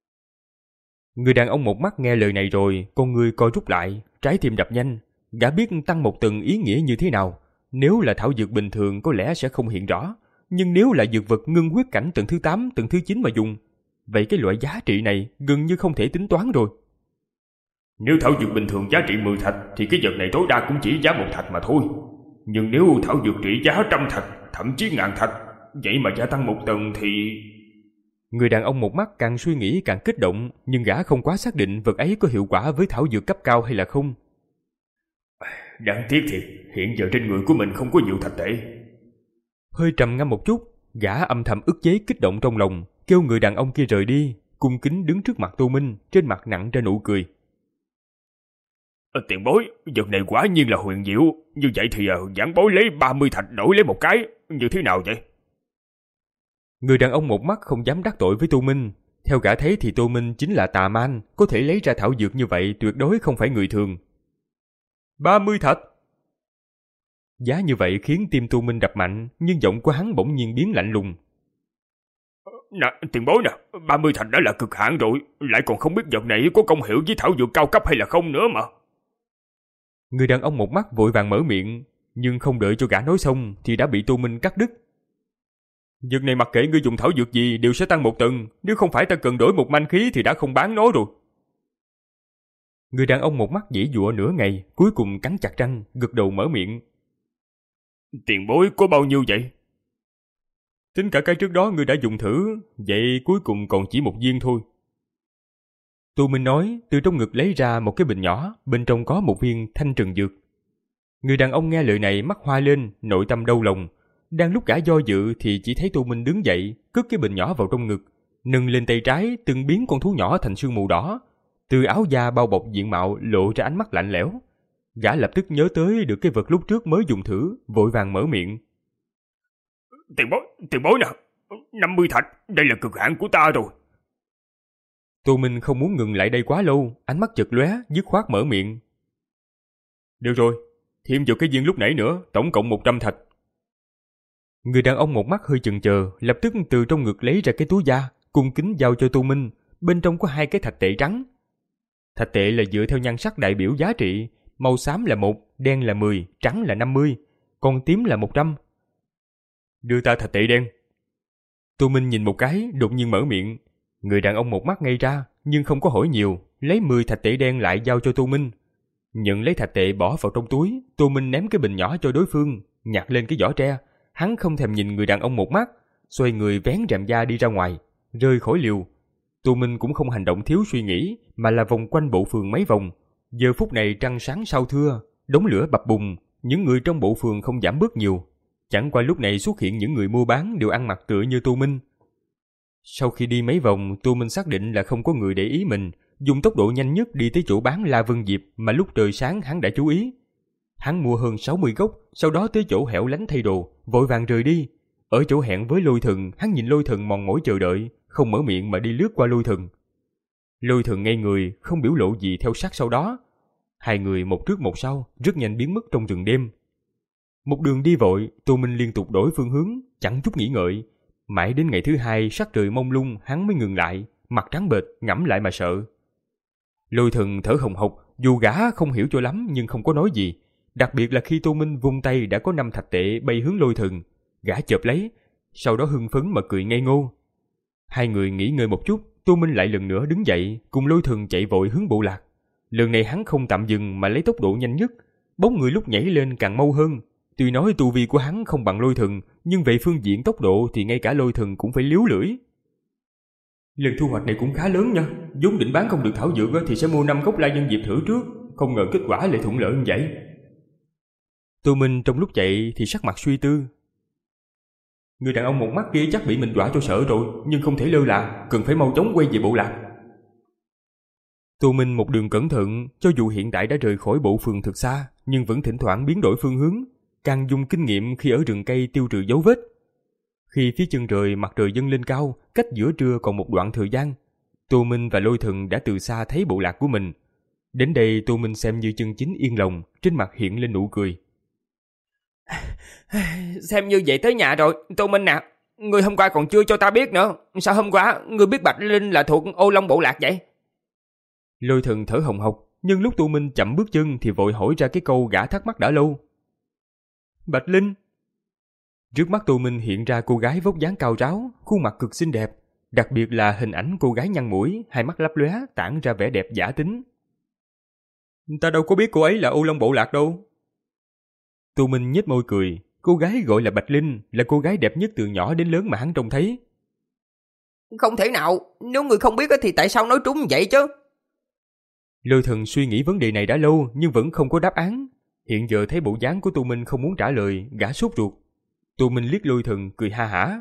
Speaker 1: Người đàn ông một mắt nghe lời này rồi, con người co rút lại, trái tim đập nhanh. Gã biết tăng một tầng ý nghĩa như thế nào. Nếu là thảo dược bình thường có lẽ sẽ không hiện rõ, nhưng nếu là dược vật ngưng huyết cảnh tầng thứ tám, tầng thứ chín mà dùng, vậy cái loại giá trị này gần như không thể tính toán rồi.
Speaker 3: Nếu thảo dược bình thường giá trị mười thạch thì cái vật này tối đa cũng chỉ giá một thạch mà thôi. Nhưng nếu thảo dược trị giá trăm thạch, thậm chí ngàn thạch, vậy mà gia tăng một tầng thì...
Speaker 1: Người đàn ông một mắt càng suy nghĩ càng kích động, nhưng gã không quá xác định vật ấy có hiệu quả với thảo dược cấp cao hay là không.
Speaker 3: Đáng tiếc thiệt, hiện giờ trên người của mình không có nhiều thạch tệ.
Speaker 1: Hơi trầm ngâm một chút, gã âm thầm ức chế kích động trong lòng, kêu người đàn ông kia rời đi, cung kính đứng trước mặt Tô Minh, trên mặt nặng ra nụ cười.
Speaker 3: À, tiền bối, vật này quả nhiên là huyền diệu, như vậy thì uh, giảng bối lấy ba mươi thạch đổi lấy một cái, như thế nào vậy?
Speaker 1: Người đàn ông một mắt không dám đắc tội với Tô Minh, Theo gã thấy thì Tô Minh chính là tà man, có thể lấy ra thảo dược như vậy tuyệt đối không phải người thường. ba mươi thạch. Giá như vậy khiến tim Tô Minh đập mạnh, nhưng giọng của hắn bỗng nhiên biến lạnh lùng.
Speaker 3: Nè, tiền bối nè, ba mươi thạch đã là cực hạn rồi, lại còn không biết vật này có công hiệu với thảo dược cao cấp hay là không nữa mà.
Speaker 1: Người đàn ông một mắt vội vàng mở miệng, nhưng không đợi cho gã nói xong thì đã bị Tô Minh cắt đứt. Vật này mặc kệ ngươi dùng thảo dược gì đều sẽ tăng một tầng, nếu không phải ta cần đổi một manh khí thì đã không bán nó rồi. Người đàn ông một mắt giãy giụa nửa ngày, cuối cùng cắn chặt răng, gật đầu mở miệng.
Speaker 3: Tiền bối có bao nhiêu vậy?
Speaker 1: Tính cả cái trước đó ngươi đã dùng thử, vậy cuối cùng còn chỉ một viên thôi. Tô Minh nói, từ trong ngực lấy ra một cái bình nhỏ, bên trong có một viên thanh trừng dược. Người đàn ông nghe lời này mắt hoa lên, nội tâm đau lòng. Đang lúc gã do dự thì chỉ thấy Tô Minh đứng dậy, cất cái bình nhỏ vào trong ngực, nâng lên tay trái từng biến con thú nhỏ thành sương mù đỏ. Từ áo da bao bọc diện mạo lộ ra ánh mắt lạnh lẽo. Gã lập tức nhớ tới được cái vật lúc trước mới dùng thử, vội vàng mở miệng.
Speaker 3: Tiền bối, tiền bối nè, năm mươi thạch, đây là cực hạn của ta rồi.
Speaker 1: Tô Minh không muốn ngừng lại đây quá lâu, ánh mắt chợt lóe, dứt khoát mở miệng. Được rồi, thêm vào cái viên lúc nãy nữa, tổng cộng một trăm thạch. Người đàn ông một mắt hơi chần chờ, lập tức từ trong ngực lấy ra cái túi da, cung kính giao cho Tô Minh, bên trong có hai cái thạch tệ trắng. Thạch tệ là dựa theo nhan sắc đại biểu giá trị, màu xám là một, đen là mười, trắng là năm mươi, còn tím là một trăm. Đưa ta thạch tệ đen. Tô Minh nhìn một cái, đột nhiên mở miệng. Người đàn ông một mắt ngây ra, nhưng không có hỏi nhiều, lấy mười thạch tệ đen lại giao cho Tô Minh. Nhận lấy thạch tệ bỏ vào trong túi, Tô Minh ném cái bình nhỏ cho đối phương, nhặt lên cái giỏ tre. Hắn không thèm nhìn người đàn ông một mắt, xoay người vén rèm da đi ra ngoài, rơi khỏi liều. Tô Minh cũng không hành động thiếu suy nghĩ, mà là vòng quanh bộ phường mấy vòng. Giờ phút này trăng sáng sao thưa, đống lửa bập bùng, những người trong bộ phường không giảm bớt nhiều. Chẳng qua lúc này xuất hiện những người mua bán đều ăn mặc tựa như Tô Minh. Sau khi đi mấy vòng, Tô Minh xác định là không có người để ý mình, dùng tốc độ nhanh nhất đi tới chỗ bán La Vân Diệp mà lúc trời sáng hắn đã chú ý. Hắn mua hơn sáu mươi gốc, sau đó tới chỗ hẻo lánh thay đồ, vội vàng rời đi. Ở chỗ hẹn với Lôi Thần, hắn nhìn Lôi Thần mòn mỏi chờ đợi, không mở miệng mà đi lướt qua Lôi Thần. Lôi Thần ngây người, không biểu lộ gì theo sát sau đó. Hai người một trước một sau, rất nhanh biến mất trong rừng đêm. Một đường đi vội, Tô Minh liên tục đổi phương hướng, chẳng chút nghĩ ngợi. Mãi đến ngày thứ hai, sắc trời mông lung, hắn mới ngừng lại, mặt trắng bệch, ngẫm lại mà sợ. Lôi Thần thở hồng hộc, dù gã không hiểu cho lắm nhưng không có nói gì. Đặc biệt là khi Tô Minh vung tay đã có năm thạch tệ bay hướng Lôi Thần, gã chộp lấy, sau đó hưng phấn mà cười ngây ngô. Hai người nghỉ ngơi một chút, Tô Minh lại lần nữa đứng dậy, cùng Lôi Thần chạy vội hướng bộ lạc. Lần này hắn không tạm dừng mà lấy tốc độ nhanh nhất, bóng người lúc nhảy lên càng mau hơn. Tuy nói tu vi của hắn không bằng Lôi Thần, nhưng về phương diện tốc độ thì ngay cả Lôi Thần cũng phải liếu lưỡi. Lần thu hoạch này cũng khá lớn nha, vốn định bán không được thảo dược thì sẽ mua năm gốc La Nhân Diệp thử trước, không ngờ kết quả lại thuận lợi như vậy. Tô Minh trong lúc chạy thì sắc mặt suy tư. Người đàn ông một mắt kia chắc bị mình dọa cho sợ rồi, nhưng không thể lơ là, cần phải mau chóng quay về bộ lạc. Tô Minh một đường cẩn thận, cho dù hiện tại đã rời khỏi bộ phường thực xa, nhưng vẫn thỉnh thoảng biến đổi phương hướng, càng dùng kinh nghiệm khi ở rừng cây tiêu trừ dấu vết. Khi phía chân trời mặt trời dâng lên cao, cách giữa trưa còn một đoạn thời gian, Tô Minh và Lôi Thần đã từ xa thấy bộ lạc của mình. Đến đây Tô Minh xem như chân chính yên lòng, trên mặt hiện lên nụ cười.
Speaker 2: Xem như vậy tới nhà rồi, Tô Minh nè, người hôm qua còn chưa cho ta biết nữa, sao hôm qua người biết Bạch Linh là thuộc Ô Long bộ lạc vậy?
Speaker 1: Lôi Thần thở hồng hộc, nhưng lúc Tô Minh chậm bước chân thì vội hỏi ra cái câu gã thắc mắc đã lâu. Bạch Linh? Trước mắt Tô Minh hiện ra cô gái vóc dáng cao ráo, khuôn mặt cực xinh đẹp, đặc biệt là hình ảnh cô gái nhăn mũi, hai mắt lấp lóe tản ra vẻ đẹp giả tính. Ta đâu có biết cô ấy là Ô Long bộ lạc đâu. Tô Minh nhếch môi cười, cô gái gọi là Bạch Linh, là cô gái đẹp nhất từ nhỏ đến lớn mà hắn trông thấy.
Speaker 2: Không thể nào, nếu người không biết thì tại sao nói trúng vậy chứ?
Speaker 1: Lôi Thần suy nghĩ vấn đề này đã lâu nhưng vẫn không có đáp án. Hiện giờ thấy bộ dáng của Tô Minh không muốn trả lời, gã sốt ruột. Tô Minh liếc Lôi Thần cười ha hả.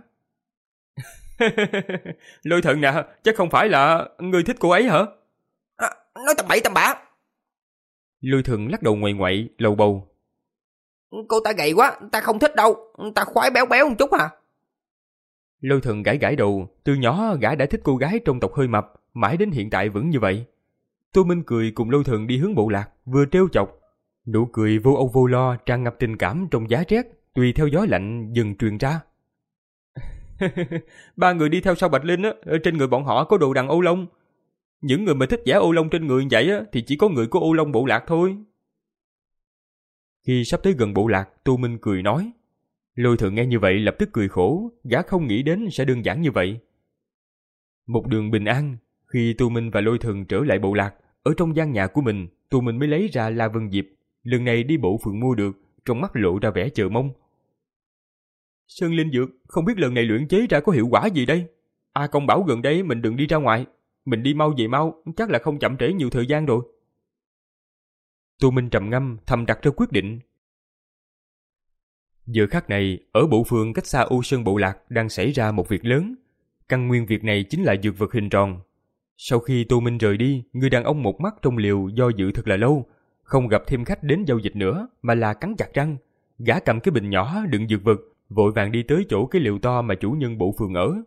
Speaker 1: Lôi Thần nè, chắc không phải là người thích cô ấy hả?
Speaker 2: À, nói tầm bậy tầm bạ.
Speaker 1: Lôi Thần lắc đầu ngoại ngoại, lầu bầu.
Speaker 2: Cô ta gầy quá, ta không thích đâu, ta khoái béo béo một chút à.
Speaker 1: Lôi Thần gãi gãi đầu, từ nhỏ gã đã thích cô gái trong tộc hơi mập, mãi đến hiện tại vẫn như vậy. Tô Minh cười cùng Lôi Thần đi hướng bộ lạc, vừa trêu chọc. Nụ cười vô âu vô lo, tràn ngập tình cảm trong giá rét, tùy theo gió lạnh dần truyền ra. Ba người đi theo sau Bạch Linh á, trên người bọn họ có đồ đằng ô long. Những người mà thích vẽ ô long trên người như vậy á, thì chỉ có người của ô long bộ lạc thôi. Khi sắp tới gần bộ lạc, Tô Minh cười nói. Lôi Thần nghe như vậy lập tức cười khổ, gã không nghĩ đến sẽ đơn giản như vậy. Một đường bình an, khi Tô Minh và Lôi Thần trở lại bộ lạc, ở trong gian nhà của mình, Tô Minh mới lấy ra La Vân Diệp. Lần này đi bộ phường mua được, trong mắt lộ ra vẻ chờ mong. Sơn Linh Dược, không biết lần này luyện chế ra có hiệu quả gì đây? A Công bảo gần đây mình đừng đi ra ngoài, mình đi mau về mau, chắc là không chậm trễ nhiều thời gian rồi. Tô Minh trầm ngâm, thầm đặt ra quyết định. Giờ khắc này, ở bộ phường cách xa Ô Sơn bộ lạc đang xảy ra một việc lớn. Căn nguyên việc này chính là dược vật hình tròn. Sau khi Tô Minh rời đi, người đàn ông một mắt trong liều do dự thật là lâu, không gặp thêm khách đến giao dịch nữa mà là cắn chặt răng. Gã cầm cái bình nhỏ đựng dược vật, vội vàng đi tới chỗ cái liều to mà chủ nhân bộ phường ở.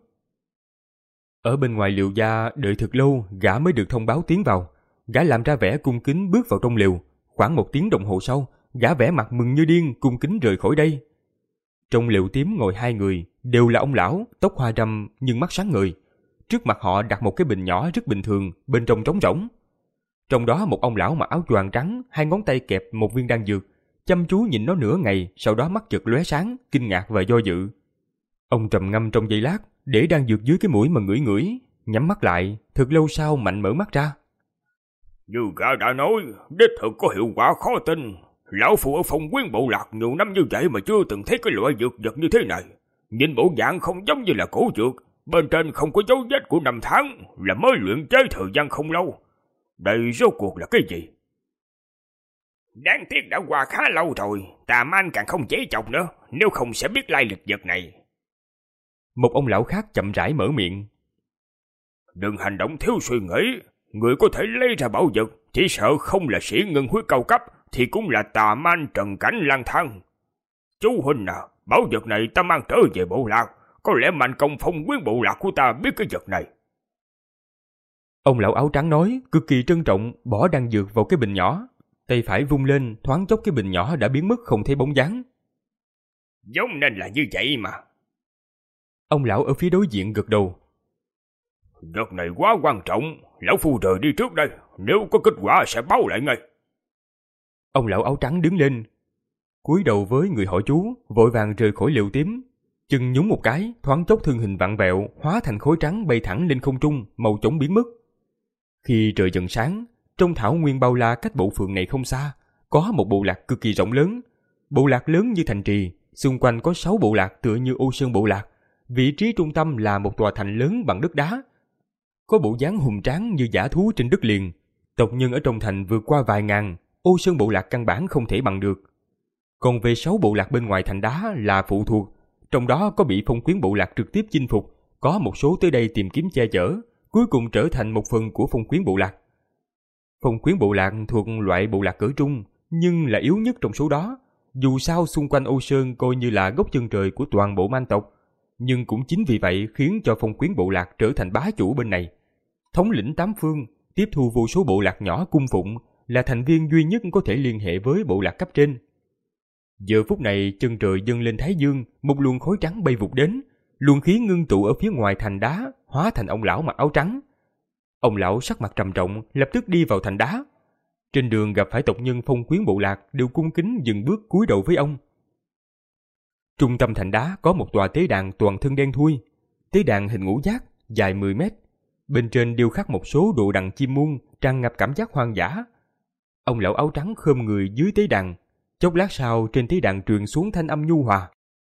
Speaker 1: Ở bên ngoài liều gia đợi thật lâu, gã mới được thông báo tiến vào. Gã làm ra vẻ cung kính bước vào trong liều. Khoảng một tiếng đồng hồ sau, gã vẻ mặt mừng như điên cung kính rời khỏi đây. Trong liều tím ngồi hai người, đều là ông lão, tóc hoa râm nhưng mắt sáng ngời. Trước mặt họ đặt một cái bình nhỏ rất bình thường, bên trong trống rỗng. Trong đó một ông lão mặc áo choàng trắng, hai ngón tay kẹp một viên đan dược, chăm chú nhìn nó nửa ngày, sau đó mắt chợt lóe sáng, kinh ngạc và do dự. Ông trầm ngâm trong giây lát, để đan dược dưới cái mũi mà ngửi ngửi, nhắm mắt lại, thật lâu sau mạnh mở mắt ra.
Speaker 3: Như gã đã nói, đích thực có hiệu quả khó tin. Lão phụ ở Phong Quyến bộ lạc nhiều năm như vậy mà chưa từng thấy cái loại dược vật như thế này. Nhìn bộ dạng không giống như là cổ dược, bên trên không có dấu vết của năm tháng, là mới luyện chế thời gian không lâu. Đây rốt cuộc là cái gì? Đáng tiếc đã qua khá lâu rồi, Tà Man càng không chế chọc nữa, nếu không sẽ biết lai lịch vật này.
Speaker 1: Một ông lão khác chậm rãi mở miệng.
Speaker 3: Đừng hành động thiếu suy nghĩ, người có thể lấy ra bảo vật, chỉ sợ không là sĩ ngân huyết cao cấp, thì cũng là Tà Man trần cảnh lang thang. Chú huynh à, bảo vật này ta mang trở về bộ lạc, có lẽ mạnh công Phong Quyến bộ lạc của ta biết cái vật này.
Speaker 1: Ông lão áo trắng nói, cực kỳ trân trọng, bỏ đan dược vào cái bình nhỏ. Tay phải vung lên, thoáng chốc cái bình nhỏ đã biến mất không thấy bóng dáng.
Speaker 3: Giống nên là như vậy mà.
Speaker 1: Ông lão ở phía đối diện gật đầu.
Speaker 3: Vật này quá quan trọng, lão phu rời đi trước đây, nếu có kết quả sẽ báo lại ngay.
Speaker 1: Ông lão áo trắng đứng lên, cúi đầu với người hỏi chú, vội vàng rời khỏi liều tím. Chân nhúng một cái, thoáng chốc thân hình vặn vẹo, hóa thành khối trắng bay thẳng lên không trung, màu chóng biến mất. Khi trời dần sáng, trong thảo nguyên bao la cách bộ phường này không xa, có một bộ lạc cực kỳ rộng lớn. Bộ lạc lớn như thành trì, xung quanh có sáu bộ lạc tựa như Ô Sơn bộ lạc. Vị trí trung tâm là một tòa thành lớn bằng đất đá. Có bộ dáng hùng tráng như dã thú trên đất liền. Tộc nhân ở trong thành vượt qua vài ngàn, Ô Sơn bộ lạc căn bản không thể bằng được. Còn về sáu bộ lạc bên ngoài thành đá là phụ thuộc, trong đó có bị Phong Quyến bộ lạc trực tiếp chinh phục, có một số tới đây tìm kiếm che chở, cuối cùng trở thành một phần của Phong Quyến bộ lạc. Phong Quyến bộ lạc thuộc loại bộ lạc cỡ trung, nhưng là yếu nhất trong số đó. Dù sao xung quanh Ô Sơn coi như là gốc chân trời của toàn bộ man tộc, nhưng cũng chính vì vậy khiến cho Phong Quyến bộ lạc trở thành bá chủ bên này. Thống lĩnh tám phương, tiếp thu vô số bộ lạc nhỏ cung phụng, là thành viên duy nhất có thể liên hệ với bộ lạc cấp trên. Giờ phút này chân trời dâng lên thái dương, một luồng khói trắng bay vụt đến, luồng khí ngưng tụ ở phía ngoài thành đá, hóa thành ông lão mặc áo trắng. Ông lão sắc mặt trầm trọng, lập tức đi vào thành đá. Trên đường gặp phải tộc nhân Phong Quyến bộ lạc đều cung kính dừng bước cúi đầu với ông. Trung tâm thành đá có một tòa tế đàn toàn thân đen thui. Tế đàn hình ngũ giác, dài mười mét. Bên trên điêu khắc một số đồ đằng chim muông, tràn ngập cảm giác hoang dã. Ông lão áo trắng khom người dưới tế đàn. Chốc lát sau trên tế đàn truyền xuống thanh âm nhu hòa.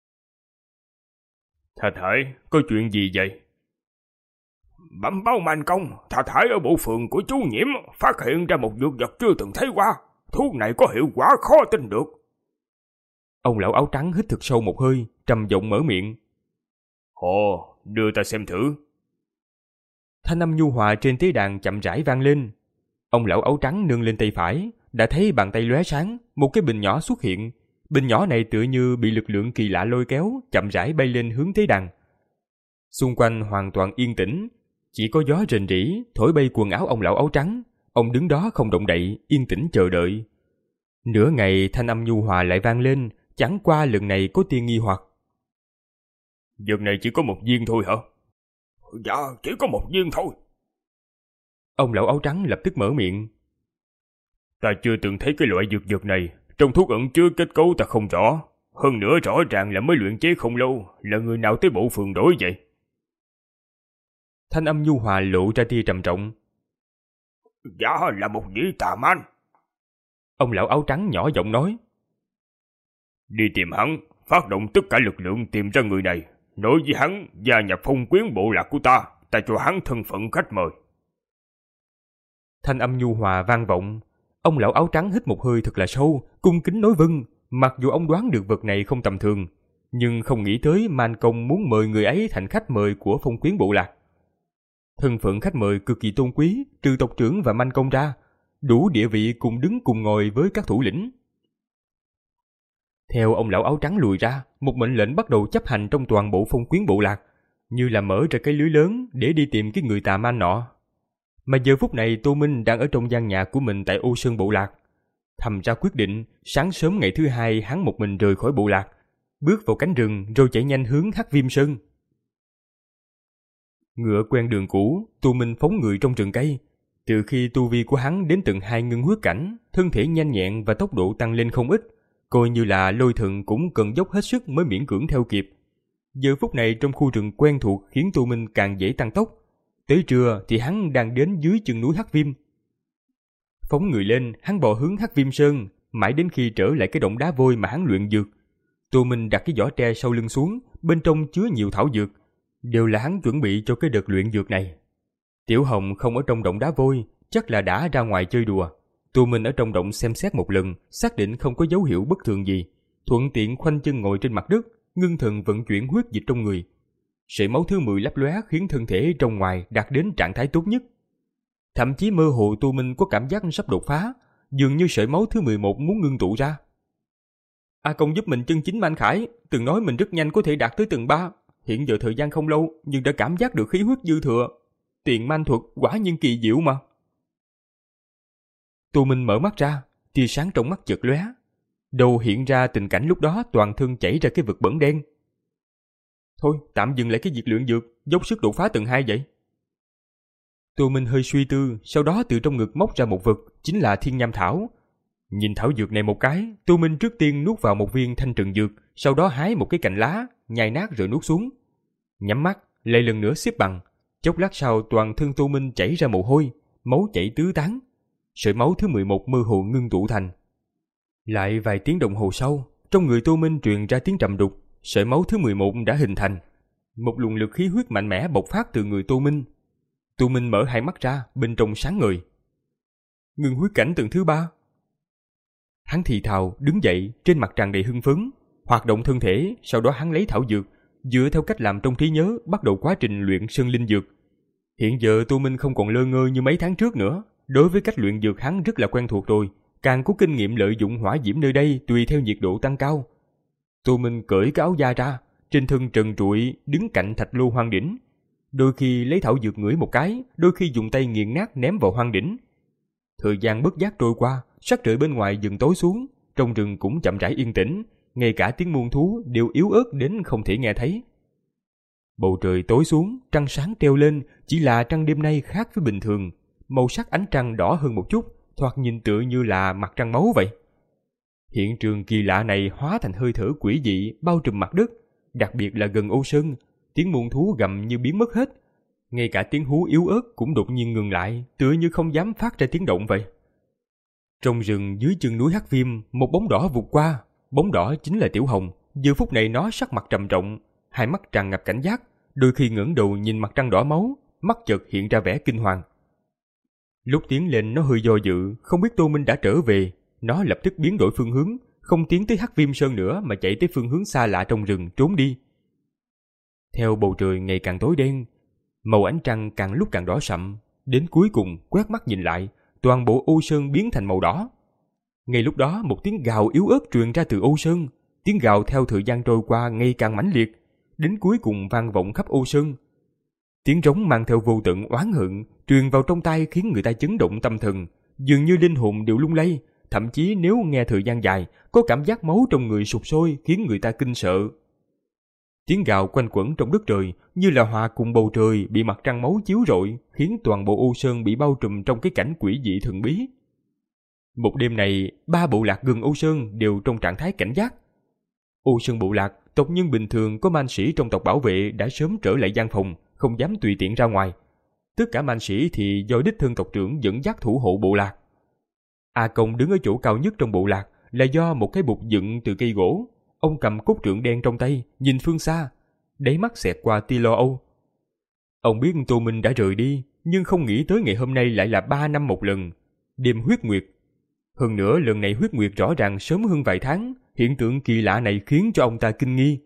Speaker 3: Thà Thải, có chuyện gì vậy? Bẩm báo mạnh công, Thà Thải ở bộ phường của chú Nhiễm phát hiện ra một dược vật chưa từng thấy qua. Thuốc này có hiệu quả khó tin được.
Speaker 1: Ông lão áo trắng hít thật sâu một hơi, trầm giọng mở miệng.
Speaker 3: Ồ, đưa ta xem thử.
Speaker 1: Thanh âm nhu hòa trên tế đàn chậm rãi vang lên. Ông lão áo trắng nâng lên tay phải, đã thấy bàn tay lóe sáng, một cái bình nhỏ xuất hiện. Bình nhỏ này tựa như bị lực lượng kỳ lạ lôi kéo, chậm rãi bay lên hướng tế đàn. Xung quanh hoàn toàn yên tĩnh, chỉ có gió rền rĩ thổi bay quần áo ông lão áo trắng. Ông đứng đó không động đậy, yên tĩnh chờ đợi. Nửa ngày thanh âm nhu hòa lại vang lên, chẳng qua lần này có tia nghi hoặc.
Speaker 3: Dược này chỉ có một viên thôi hả? Dạ, chỉ có một viên thôi.
Speaker 1: Ông lão áo trắng lập tức mở miệng.
Speaker 3: Ta chưa từng thấy cái loại dược dược này, trong thuốc ẩn chứa kết cấu ta không rõ. Hơn nữa rõ ràng là mới luyện chế không lâu, là người nào tới bộ phường đổi vậy?
Speaker 1: Thanh âm nhu hòa lộ ra tia trầm trọng.
Speaker 3: Dạ, là một vị tà man.
Speaker 1: Ông lão áo trắng nhỏ giọng nói.
Speaker 3: Đi tìm hắn, phát động tất cả lực lượng tìm ra người này, nói với hắn gia nhập phong quyến bộ lạc của ta, ta cho hắn thân phận khách mời.
Speaker 1: Thanh âm nhu hòa vang vọng. Ông lão áo trắng hít một hơi thật là sâu, cung kính nói vâng. Mặc dù ông đoán được vật này không tầm thường, nhưng không nghĩ tới Man Công muốn mời người ấy thành khách mời của phong quyến bộ lạc. Thân phận khách mời cực kỳ tôn quý, trừ tộc trưởng và Man Công ra, đủ địa vị cùng đứng cùng ngồi với các thủ lĩnh. Theo ông lão áo trắng lùi ra, một mệnh lệnh bắt đầu chấp hành trong toàn bộ phong quyến bộ lạc, như là mở ra cái lưới lớn để đi tìm cái người tà man nọ. Mà giờ phút này Tô Minh đang ở trong gian nhà của mình tại Ô Sơn bộ lạc. Thầm ra quyết định, sáng sớm ngày thứ hai hắn một mình rời khỏi bộ lạc, bước vào cánh rừng rồi chạy nhanh hướng Hắc Viêm Sơn. Ngựa quen đường cũ, Tô Minh phóng người trong rừng cây. Từ khi tu vi của hắn đến tận hai ngưng huyết cảnh, thân thể nhanh nhẹn và tốc độ tăng lên không ít, coi như là Lôi Thần cũng cần dốc hết sức mới miễn cưỡng theo kịp. Giờ phút này trong khu rừng quen thuộc khiến Tô Minh càng dễ tăng tốc. Tới trưa thì hắn đang đến dưới chân núi Hắc Viêm. Phóng người lên, hắn bò hướng Hắc Viêm Sơn, mãi đến khi trở lại cái động đá vôi mà hắn luyện dược. Tô Minh đặt cái giỏ tre sau lưng xuống, bên trong chứa nhiều thảo dược, đều là hắn chuẩn bị cho cái đợt luyện dược này. Tiểu Hồng không ở trong động đá vôi, chắc là đã ra ngoài chơi đùa. Tô Minh ở trong động xem xét một lần, xác định không có dấu hiệu bất thường gì, thuận tiện khoanh chân ngồi trên mặt đất, ngưng thần vận chuyển huyết dịch trong người. Sợi máu thứ mười lấp lóe khiến thân thể trong ngoài đạt đến trạng thái tốt nhất. Thậm chí mơ hồ Tô Minh có cảm giác sắp đột phá, dường như sợi máu thứ mười một muốn ngưng tụ ra. A Công giúp mình chân chính Man Khải, từng nói mình rất nhanh có thể đạt tới tầng ba. Hiện giờ thời gian không lâu nhưng đã cảm giác được khí huyết dư thừa. Tiền man thuật quả nhiên kỳ diệu mà. Tô Minh mở mắt ra, tia sáng trong mắt chợt lóe. Đầu hiện ra tình cảnh lúc đó toàn thân chảy ra cái vực bẩn đen. Thôi, tạm dừng lại cái việc luyện dược, dốc sức đột phá tầng hai vậy. Tô Minh hơi suy tư, sau đó từ trong ngực móc ra một vật, chính là Thiên Nham Thảo. Nhìn thảo dược này một cái, Tô Minh trước tiên nuốt vào một viên thanh trừng dược, sau đó hái một cái cành lá, nhai nát rồi nuốt xuống. Nhắm mắt, lại lần nữa xếp bằng. Chốc lát sau toàn thân Tô Minh chảy ra mồ hôi, máu chảy tứ tán. Sợi máu thứ mười một mơ hồ ngưng tụ thành. Lại vài tiếng đồng hồ sau, trong người Tô Minh truyền ra tiếng trầm đục, sợi máu thứ mười một đã hình thành. Một luồng lực khí huyết mạnh mẽ bộc phát từ người Tô Minh. Tô Minh mở hai mắt ra, bên trong sáng ngời. Ngưng huyết cảnh tầng thứ ba. Hắn thì thào, đứng dậy, trên mặt tràn đầy hưng phấn, hoạt động thân thể, sau đó hắn lấy thảo dược, dựa theo cách làm trong trí nhớ, bắt đầu quá trình luyện sơn linh dược. Hiện giờ Tô Minh không còn lơ ngơ như mấy tháng trước nữa, đối với cách luyện dược hắn rất là quen thuộc rồi, càng có kinh nghiệm lợi dụng hỏa diễm nơi đây tùy theo nhiệt độ tăng cao. Tô Minh cởi cái áo da ra, trên thân trần trụi, đứng cạnh thạch lô hoang đỉnh. Đôi khi lấy thảo dược ngửi một cái, đôi khi dùng tay nghiền nát ném vào hoang đỉnh. Thời gian bất giác trôi qua, sắc trời bên ngoài dần tối xuống, trong rừng cũng chậm rãi yên tĩnh, ngay cả tiếng muôn thú đều yếu ớt đến không thể nghe thấy. Bầu trời tối xuống, trăng sáng treo lên, chỉ là trăng đêm nay khác với bình thường, màu sắc ánh trăng đỏ hơn một chút, thoạt nhìn tựa như là mặt trăng máu vậy. Hiện trường kỳ lạ này hóa thành hơi thở quỷ dị bao trùm mặt đất, đặc biệt là gần Ô Sơn, tiếng muôn thú gầm như biến mất hết, ngay cả tiếng hú yếu ớt cũng đột nhiên ngừng lại, tựa như không dám phát ra tiếng động vậy. Trong rừng dưới chân núi Hắc Viêm, một bóng đỏ vụt qua, bóng đỏ chính là Tiểu Hồng. Giờ phút này nó sắc mặt trầm trọng, hai mắt tràn ngập cảnh giác, đôi khi ngẩng đầu nhìn mặt trăng đỏ máu, mắt chợt hiện ra vẻ kinh hoàng. Lúc tiến lên nó hơi do dự, không biết Tô Minh đã trở về, nó lập tức biến đổi phương hướng, không tiến tới Hắc Viêm Sơn nữa mà chạy tới phương hướng xa lạ trong rừng trốn đi. Theo bầu trời ngày càng tối đen, màu ánh trăng càng lúc càng đỏ sậm, đến cuối cùng quét mắt nhìn lại, toàn bộ Ô Sơn biến thành màu đỏ. Ngay lúc đó một tiếng gào yếu ớt truyền ra từ Ô Sơn, tiếng gào theo thời gian trôi qua ngày càng mãnh liệt, đến cuối cùng vang vọng khắp Ô Sơn, Tiếng trống mang theo vô tận oán hận truyền vào trong tai khiến người ta chấn động tâm thần, dường như linh hồn đều lung lay, thậm chí nếu nghe thời gian dài, có cảm giác máu trong người sục sôi khiến người ta kinh sợ. Tiếng gào quanh quẩn trong đất trời như là hòa cùng bầu trời bị mặt trăng máu chiếu rọi, khiến toàn bộ Ô Sơn bị bao trùm trong cái cảnh quỷ dị thần bí. Một đêm này, ba bộ lạc gần Ô Sơn đều trong trạng thái cảnh giác. Ô Sơn bộ lạc, tộc nhân bình thường có man sĩ trong tộc bảo vệ đã sớm trở lại gian phòng, không dám tùy tiện ra ngoài. Tất cả man sĩ thì do đích thân tộc trưởng dẫn dắt thủ hộ bộ lạc. A Công đứng ở chỗ cao nhất trong bộ lạc là do một cái bục dựng từ cây gỗ. Ông cầm cốt trượng đen trong tay, nhìn phương xa, đáy mắt xẹt qua tia lo âu. Ông biết Tô Minh đã rời đi, nhưng không nghĩ tới ngày hôm nay lại là ba năm một lần, đêm huyết nguyệt. Hơn nữa lần này huyết nguyệt rõ ràng sớm hơn vài tháng, hiện tượng kỳ lạ này khiến cho ông ta kinh nghi.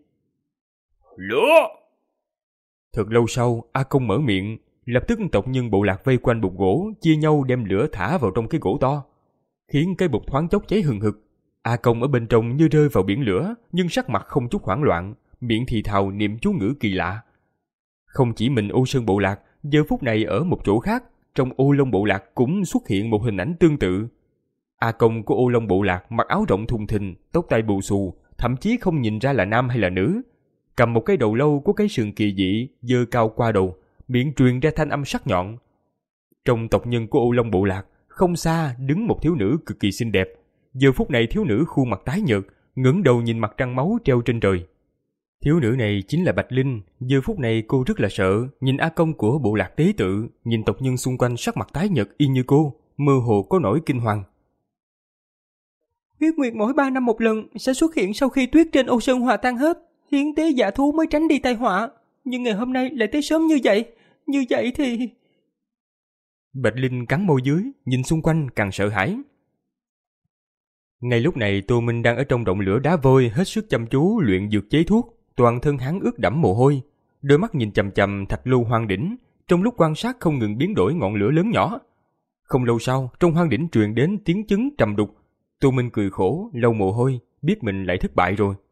Speaker 3: Lửa!
Speaker 1: Thật lâu sau, A Công mở miệng, lập tức tộc nhân bộ lạc vây quanh bục gỗ, chia nhau đem lửa thả vào trong cái gỗ to, khiến cái bục thoáng chốc cháy hừng hực. A Công ở bên trong như rơi vào biển lửa, nhưng sắc mặt không chút hoảng loạn, miệng thì thào niệm chú ngữ kỳ lạ. Không chỉ mình Ô Sơn bộ lạc, giờ phút này ở một chỗ khác, trong Ô Long bộ lạc cũng xuất hiện một hình ảnh tương tự. A Công của Ô Long bộ lạc mặc áo rộng thùng thình, tóc tai bù xù, thậm chí không nhìn ra là nam hay là nữ, cầm một cái đầu lâu có cái sừng kỳ dị giơ cao qua đầu, miệng truyền ra thanh âm sắc nhọn. Trong tộc nhân của Ô Long bộ lạc, không xa đứng một thiếu nữ cực kỳ xinh đẹp. Giờ phút này thiếu nữ khuôn mặt tái nhợt, ngẩng đầu nhìn mặt trăng máu treo trên trời. Thiếu nữ này chính là Bạch Linh. Giờ phút này cô rất là sợ, nhìn A Công của bộ lạc tế tự, nhìn tộc nhân xung quanh sắc mặt tái nhợt y như cô, mơ hồ có nỗi kinh hoàng.
Speaker 4: Huyết nguyệt mỗi ba năm một lần sẽ xuất hiện sau khi tuyết trên Ô Sơn hòa tan hết, hiến tế dạ thú mới tránh đi tai họa. Nhưng ngày hôm nay lại tới sớm như vậy, như vậy thì...
Speaker 1: Bạch Linh cắn môi dưới, nhìn xung quanh càng sợ hãi. Ngay lúc này Tô Minh đang ở trong động lửa đá vôi hết sức chăm chú luyện dược chế thuốc, toàn thân hắn ướt đẫm mồ hôi, đôi mắt nhìn chằm chằm thạch lưu hoang đỉnh, trong lúc quan sát không ngừng biến đổi ngọn lửa lớn nhỏ. Không lâu sau, trong hoang đỉnh truyền đến tiếng chứng trầm đục. Tô Minh cười khổ, lau mồ hôi, biết mình lại thất bại rồi.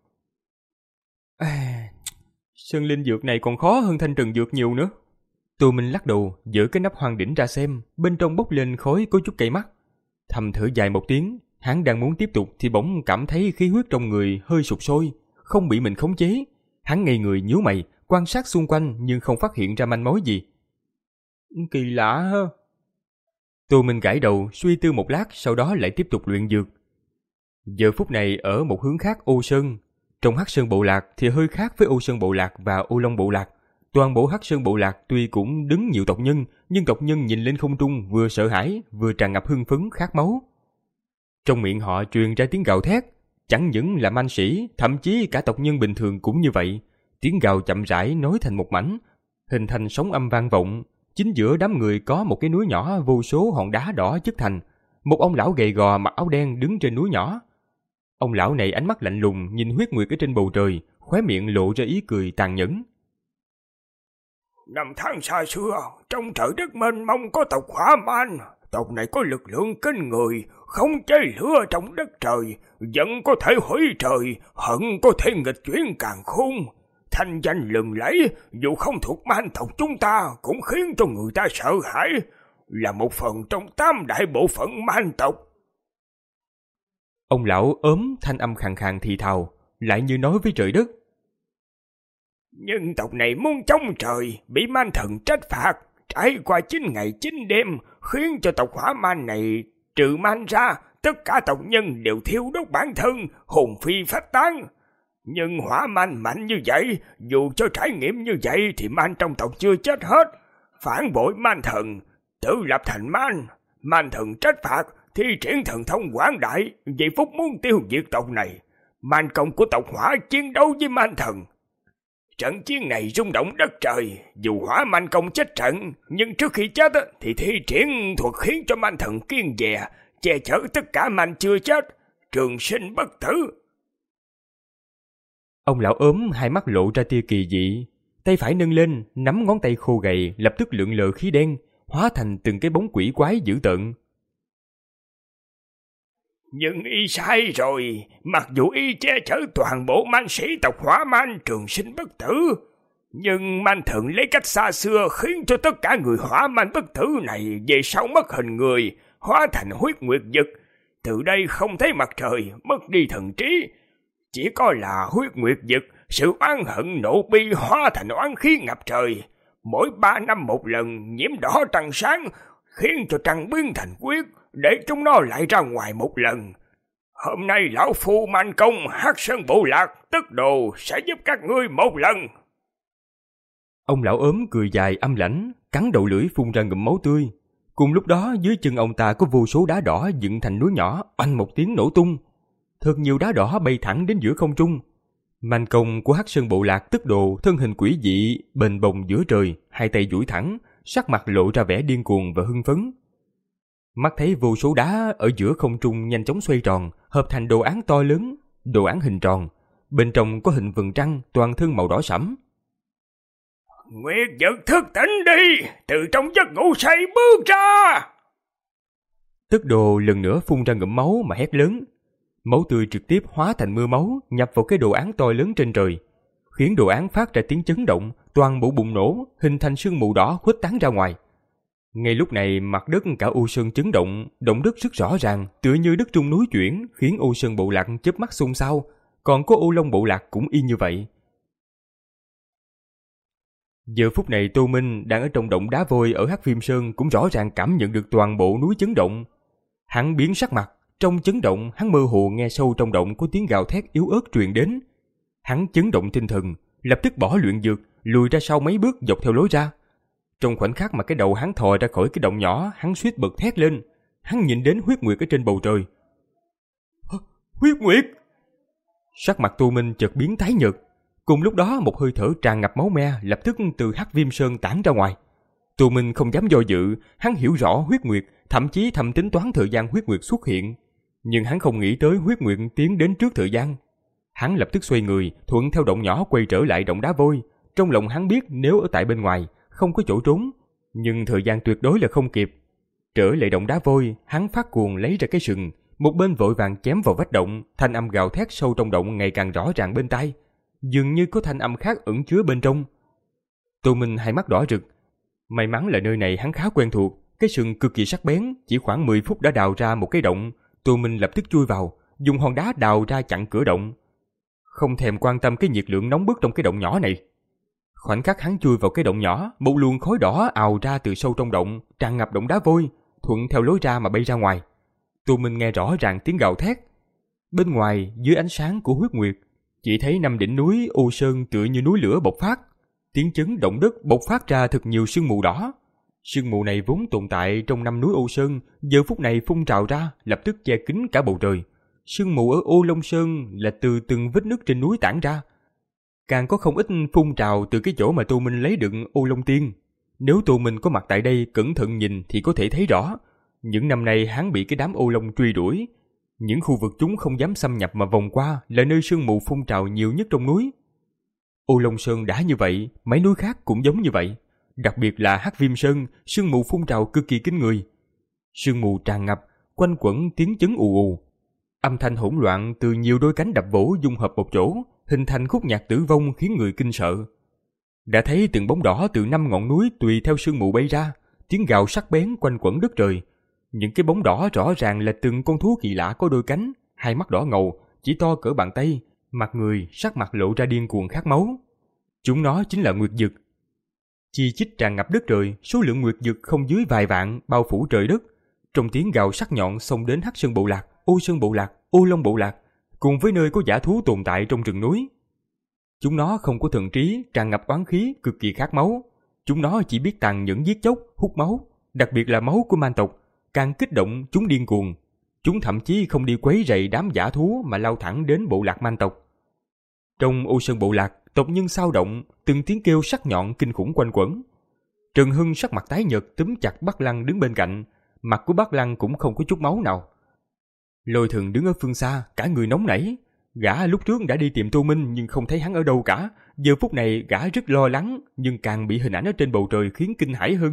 Speaker 1: À, sơn linh dược này còn khó hơn thanh trần dược nhiều nữa. Tô Minh lắc đầu, giở cái nắp hoang đỉnh ra xem, bên trong bốc lên khói có chút cay mắt. Thầm thở dài một tiếng, hắn đang muốn tiếp tục thì bỗng cảm thấy khí huyết trong người hơi sụp sôi, không bị mình khống chế. Hắn ngây người nhíu mày, quan sát xung quanh nhưng không phát hiện ra manh mối gì. Kỳ lạ ha. Tô Minh gãi đầu, suy tư một lát, sau đó lại tiếp tục luyện dược. Giờ phút này ở một hướng khác Ô Sơn, trong Hắc Sơn bộ lạc thì hơi khác với Ô Sơn bộ lạc và Ô Long bộ lạc. Toàn bộ Hắc Sơn bộ lạc tuy cũng đứng nhiều tộc nhân, nhưng tộc nhân nhìn lên không trung vừa sợ hãi vừa tràn ngập hưng phấn khát máu. Trong miệng họ truyền ra tiếng gào thét, chẳng những là man sĩ, thậm chí cả tộc nhân bình thường cũng như vậy. Tiếng gào chậm rãi nối thành một mảnh, hình thành sóng âm vang vọng. Chính giữa đám người có một cái núi nhỏ vô số hòn đá đỏ chất thành. Một ông lão gầy gò mặc áo đen đứng trên núi nhỏ. Ông lão này ánh mắt lạnh lùng nhìn huyết nguyệt ở trên bầu trời, khóe miệng lộ ra ý cười tàn nhẫn.
Speaker 3: Năm tháng xa xưa, trong trời đất mênh mông có tộc Hỏa Man. Tộc này có lực lượng kinh người, không chế lửa trong đất trời, giận có thể hủy trời, hận có thể nghịch chuyển càn khôn. Thanh danh lừng lẫy, dù không thuộc man tộc chúng ta, cũng khiến cho người ta sợ hãi, là một phần trong tam đại bộ phận man tộc.
Speaker 1: Ông lão ốm thanh âm khàn khàn thì thào, lại như nói với trời đất.
Speaker 3: Nhưng tộc này muốn chống trời, bị man thần trách phạt, trải qua chín ngày chín đêm, khiến cho tộc Hỏa Man này trừ man ra, tất cả tộc nhân đều thiêu đốt bản thân, hồn phi phách tán. Nhưng Hỏa Man mạnh như vậy, dù cho trải nghiệm như vậy thì man trong tộc chưa chết hết. Phản bội man thần, tự lập thành man, man thần trách phạt, thi triển thần thông quảng đại, vì phúc muốn tiêu diệt tộc này. Man công của tộc Hỏa chiến đấu với man thần. Trận chiến này rung động đất trời, dù Hỏa Man công chết trận, nhưng trước khi chết thì thi triển thuật khiến cho man thần kiên dè, che chở tất cả man chưa chết, trường sinh bất tử.
Speaker 1: Ông lão ốm hai mắt lộ ra tia kỳ dị, tay phải nâng lên, nắm ngón tay khô gầy lập tức lượn lờ khí đen, hóa thành từng cái bóng quỷ quái dữ tợn.
Speaker 3: Nhưng y sai rồi, mặc dù y che chở toàn bộ man sĩ tộc Hỏa Man trường sinh bất tử, Nhưng Man Thần lấy cách xa xưa khiến cho tất cả người hỏa man bất tử này về sau mất hình người, hóa thành huyết nguyệt dực. Từ đây không thấy mặt trời, mất đi thần trí. Chỉ có là huyết nguyệt dực, sự oán hận nộ bi hóa thành oán khí ngập trời. Mỗi ba năm một lần nhiễm đỏ trăng sáng, khiến cho trăng biến thành quyết, để chúng nó lại ra ngoài một lần. Hôm nay lão phu Man Công, Hắc Sơn Bộ Lạc, Tức Đồ sẽ giúp các ngươi một lần.
Speaker 1: Ông lão ốm cười dài âm lãnh, cắn đầu lưỡi phun ra ngụm máu tươi. Cùng lúc đó dưới chân ông ta có vô số đá đỏ dựng thành núi nhỏ, oanh một tiếng nổ tung. Thật nhiều đá đỏ bay thẳng đến giữa không trung. Man Công của Hắc Sơn Bộ Lạc Tức Đồ thân hình quỷ dị, bềnh bồng giữa trời, hai tay duỗi thẳng, sắc mặt lộ ra vẻ điên cuồng và hưng phấn. Mắt thấy vô số đá ở giữa không trung nhanh chóng xoay tròn, hợp thành đồ án to lớn, đồ án hình tròn. Bên trong có hình vầng trăng, toàn thân màu đỏ sẫm.
Speaker 3: Nguyệt dực thức tỉnh đi, từ trong giấc ngủ say bước ra.
Speaker 1: Tức Đồ lần nữa phun ra ngụm máu mà hét lớn. Máu tươi trực tiếp hóa thành mưa máu nhập vào cái đồ án to lớn trên trời, khiến đồ án phát ra tiếng chấn động, toàn bộ bùng nổ, hình thành sương mù đỏ khuếch tán ra ngoài. Ngay lúc này mặt đất cả U Sơn chấn động, động đất rất rõ ràng, tựa như đất trung núi chuyển, khiến U Sơn Bộ Lạc chớp mắt xôn xao, còn có U Long Bộ Lạc cũng y như vậy. Giờ phút này Tô Minh đang ở trong động đá vôi ở Hắc Viêm Sơn cũng rõ ràng cảm nhận được toàn bộ núi chấn động. Hắn biến sắc mặt, trong chấn động hắn mơ hồ nghe sâu trong động có tiếng gào thét yếu ớt truyền đến. Hắn chấn động tinh thần, lập tức bỏ luyện dược, lùi ra sau mấy bước dọc theo lối ra. Trong khoảnh khắc mà cái đầu hắn thò ra khỏi cái động nhỏ, hắn suýt bật thét lên. Hắn nhìn đến huyết nguyệt ở trên bầu trời. Huyết nguyệt! Sắc mặt Tô Minh chợt biến tái nhợt. Cùng lúc đó một hơi thở tràn ngập máu me lập tức từ Hắc Viêm Sơn tản ra ngoài. Tô Minh không dám do dự, hắn hiểu rõ huyết nguyệt, thậm chí thầm tính toán thời gian huyết nguyệt xuất hiện. Nhưng hắn không nghĩ tới huyết nguyệt tiến đến trước thời gian. Hắn lập tức xoay người, thuận theo động nhỏ quay trở lại động đá vôi. Trong lòng hắn biết nếu ở tại bên ngoài, không có chỗ trốn. Nhưng thời gian tuyệt đối là không kịp. Trở lại động đá vôi, hắn phát cuồng lấy ra cái sừng, một bên vội vàng chém vào vách động, thanh âm gào thét sâu trong động ngày càng rõ ràng bên tai. Dường như có thanh âm khác ẩn chứa bên trong. Tô Minh hai mắt đỏ rực. May mắn là nơi này hắn khá quen thuộc, cái sừng cực kỳ sắc bén, chỉ khoảng mười phút đã đào ra một cái động. Tô Minh lập tức chui vào, dùng hòn đá đào ra chặn cửa động. Không thèm quan tâm cái nhiệt lượng nóng bức trong cái động nhỏ này. Khoảnh khắc hắn chui vào cái động nhỏ, một luồng khói đỏ ào ra từ sâu trong động, tràn ngập động đá vôi, thuận theo lối ra mà bay ra ngoài. Tô Minh nghe rõ ràng tiếng gào thét. Bên ngoài, dưới ánh sáng của huyết nguyệt, chỉ thấy năm đỉnh núi U Sơn tựa như núi lửa bộc phát. Tiếng chấn động đất bộc phát ra thật nhiều sương mù đỏ. Sương mù này vốn tồn tại trong năm núi U Sơn, giờ phút này phun trào ra, lập tức che kín cả bầu trời. Sương mù ở Ô Long Sơn là từ từng vết nứt trên núi tản ra. Càng có không ít phun trào từ cái chỗ mà Tô Minh lấy đựng Ô Long Tiên. Nếu Tô Minh có mặt tại đây cẩn thận nhìn thì có thể thấy rõ. Những năm nay hắn bị cái đám ô long truy đuổi. Những khu vực chúng không dám xâm nhập mà vòng qua là nơi sương mù phun trào nhiều nhất trong núi. Ô Long Sơn đã như vậy, mấy núi khác cũng giống như vậy. Đặc biệt là Hắc Viêm Sơn, sương mù phun trào cực kỳ kinh người. Sương mù tràn ngập, quanh quẩn tiếng chấn ù ù. Âm thanh hỗn loạn từ nhiều đôi cánh đập vỗ dung hợp một chỗ, hình thành khúc nhạc tử vong khiến người kinh sợ. Đã thấy từng bóng đỏ từ năm ngọn núi tùy theo sương mù bay ra, tiếng gào sắc bén quanh quẩn đất trời. Những cái bóng đỏ rõ ràng là từng con thú kỳ lạ có đôi cánh, hai mắt đỏ ngầu, chỉ to cỡ bàn tay, mặt người sắc mặt lộ ra điên cuồng khát máu. Chúng nó chính là nguyệt dực. Chi chít tràn ngập đất trời, số lượng nguyệt dực không dưới vài vạn bao phủ trời đất. Trong tiếng gào sắc nhọn xông đến Hắc Sơn Bộ Lạc, Ô Sơn Bộ Lạc, Ô Long Bộ Lạc, cùng với nơi có dã thú tồn tại trong rừng núi. Chúng nó không có thần trí, tràn ngập oán khí, cực kỳ khát máu. Chúng nó chỉ biết tàn nhẫn giết chóc, hút máu, đặc biệt là máu của man tộc. Càng kích động, chúng điên cuồng. Chúng thậm chí không đi quấy rầy đám dã thú mà lao thẳng đến bộ lạc man tộc. Trong Ô Sơn Bộ Lạc, tộc nhân xao động, từng tiếng kêu sắc nhọn kinh khủng quanh quẩn. Trần Hưng sắc mặt tái nhợt túm chặt Bắc Lăng đứng bên cạnh, mặt của Bắc Lăng cũng không có chút máu nào. Lôi Thần đứng ở phương xa, cả người nóng nảy. Gã lúc trước đã đi tìm Tô Minh nhưng không thấy hắn ở đâu cả. Giờ phút này gã rất lo lắng, nhưng càng bị hình ảnh ở trên bầu trời khiến kinh hãi hơn.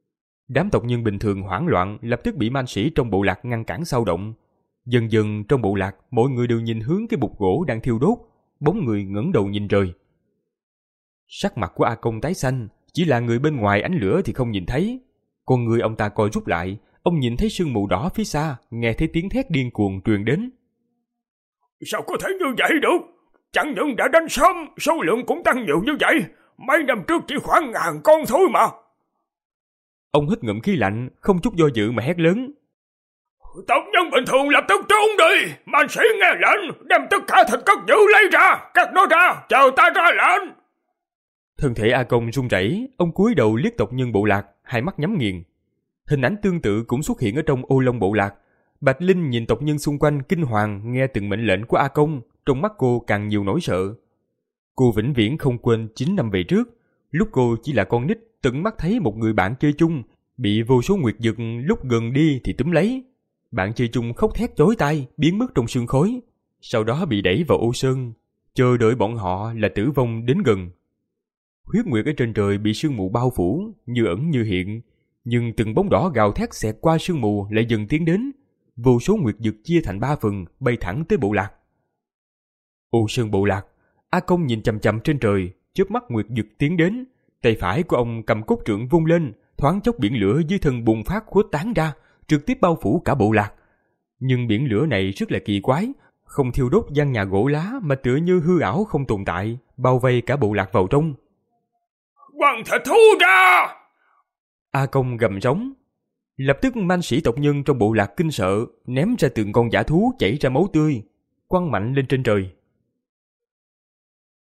Speaker 1: Đám tộc nhân bình thường hoảng loạn, lập tức bị man sĩ trong bộ lạc ngăn cản xao động. Dần dần trong bộ lạc, mọi người đều nhìn hướng cái bục gỗ đang thiêu đốt, bóng người ngẩng đầu nhìn trời. Sắc mặt của A Công tái xanh, chỉ là người bên ngoài ánh lửa thì không nhìn thấy. Con người ông ta co rút lại, ông nhìn thấy sương mù đỏ phía xa, nghe thấy tiếng thét điên cuồng truyền đến.
Speaker 3: Sao có thể như vậy được? Chẳng những đã đánh sớm, số lượng cũng tăng nhiều như vậy. Mấy năm trước chỉ khoảng ngàn con thôi mà.
Speaker 1: Ông hít ngụm khí lạnh, không chút do dự mà hét lớn.
Speaker 3: Tộc nhân bình thường lập tức trốn đi. Man sĩ nghe lệnh, đem tất cả thịt cất giữ lấy ra, cắt nó ra, chờ ta ra lệnh.
Speaker 1: Thân thể A Công run rẩy, ông cúi đầu liếc tộc nhân bộ lạc, hai mắt nhắm nghiền. Hình ảnh tương tự cũng xuất hiện ở trong ô long bộ lạc. Bạch Linh nhìn tộc nhân xung quanh kinh hoàng nghe từng mệnh lệnh của A Công, trong mắt cô càng nhiều nỗi sợ. Cô vĩnh viễn không quên chín năm về trước, lúc cô chỉ là con nít, tận mắt thấy một người bạn chơi chung bị vô số nguyệt dực lúc gần đi thì túm lấy. Bạn chơi chung khóc thét chói tai, biến mất trong sương khói, sau đó bị đẩy vào ô sơn, chờ đợi bọn họ là tử vong đến gần. Huyết nguyệt ở trên trời bị sương mù bao phủ, như ẩn như hiện, nhưng từng bóng đỏ gào thét xẹt qua sương mù lại dần tiến đến. Vô số nguyệt dực chia thành ba phần, bay thẳng tới bộ lạc. Ô sơn bộ lạc, A Công nhìn chằm chằm trên trời, chớp mắt nguyệt dực tiến đến. Tay phải của ông cầm cốt trượng vung lên, thoáng chốc biển lửa dưới thân bùng phát khuếch tán ra, trực tiếp bao phủ cả bộ lạc. Nhưng biển lửa này rất là kỳ quái, không thiêu đốt gian nhà gỗ lá mà tựa như hư ảo không tồn tại, bao vây cả bộ lạc vào trong.
Speaker 3: Quăng thịt thú ra!
Speaker 1: A Công gầm rống. Lập tức man sĩ tộc nhân trong bộ lạc kinh sợ, ném ra từng con dã thú chảy ra máu tươi, quăng mạnh lên trên trời.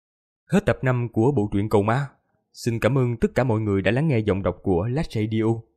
Speaker 1: Hết tập năm của bộ truyện Cầu Ma. Xin cảm ơn tất cả mọi người đã lắng nghe giọng đọc của Last Radio.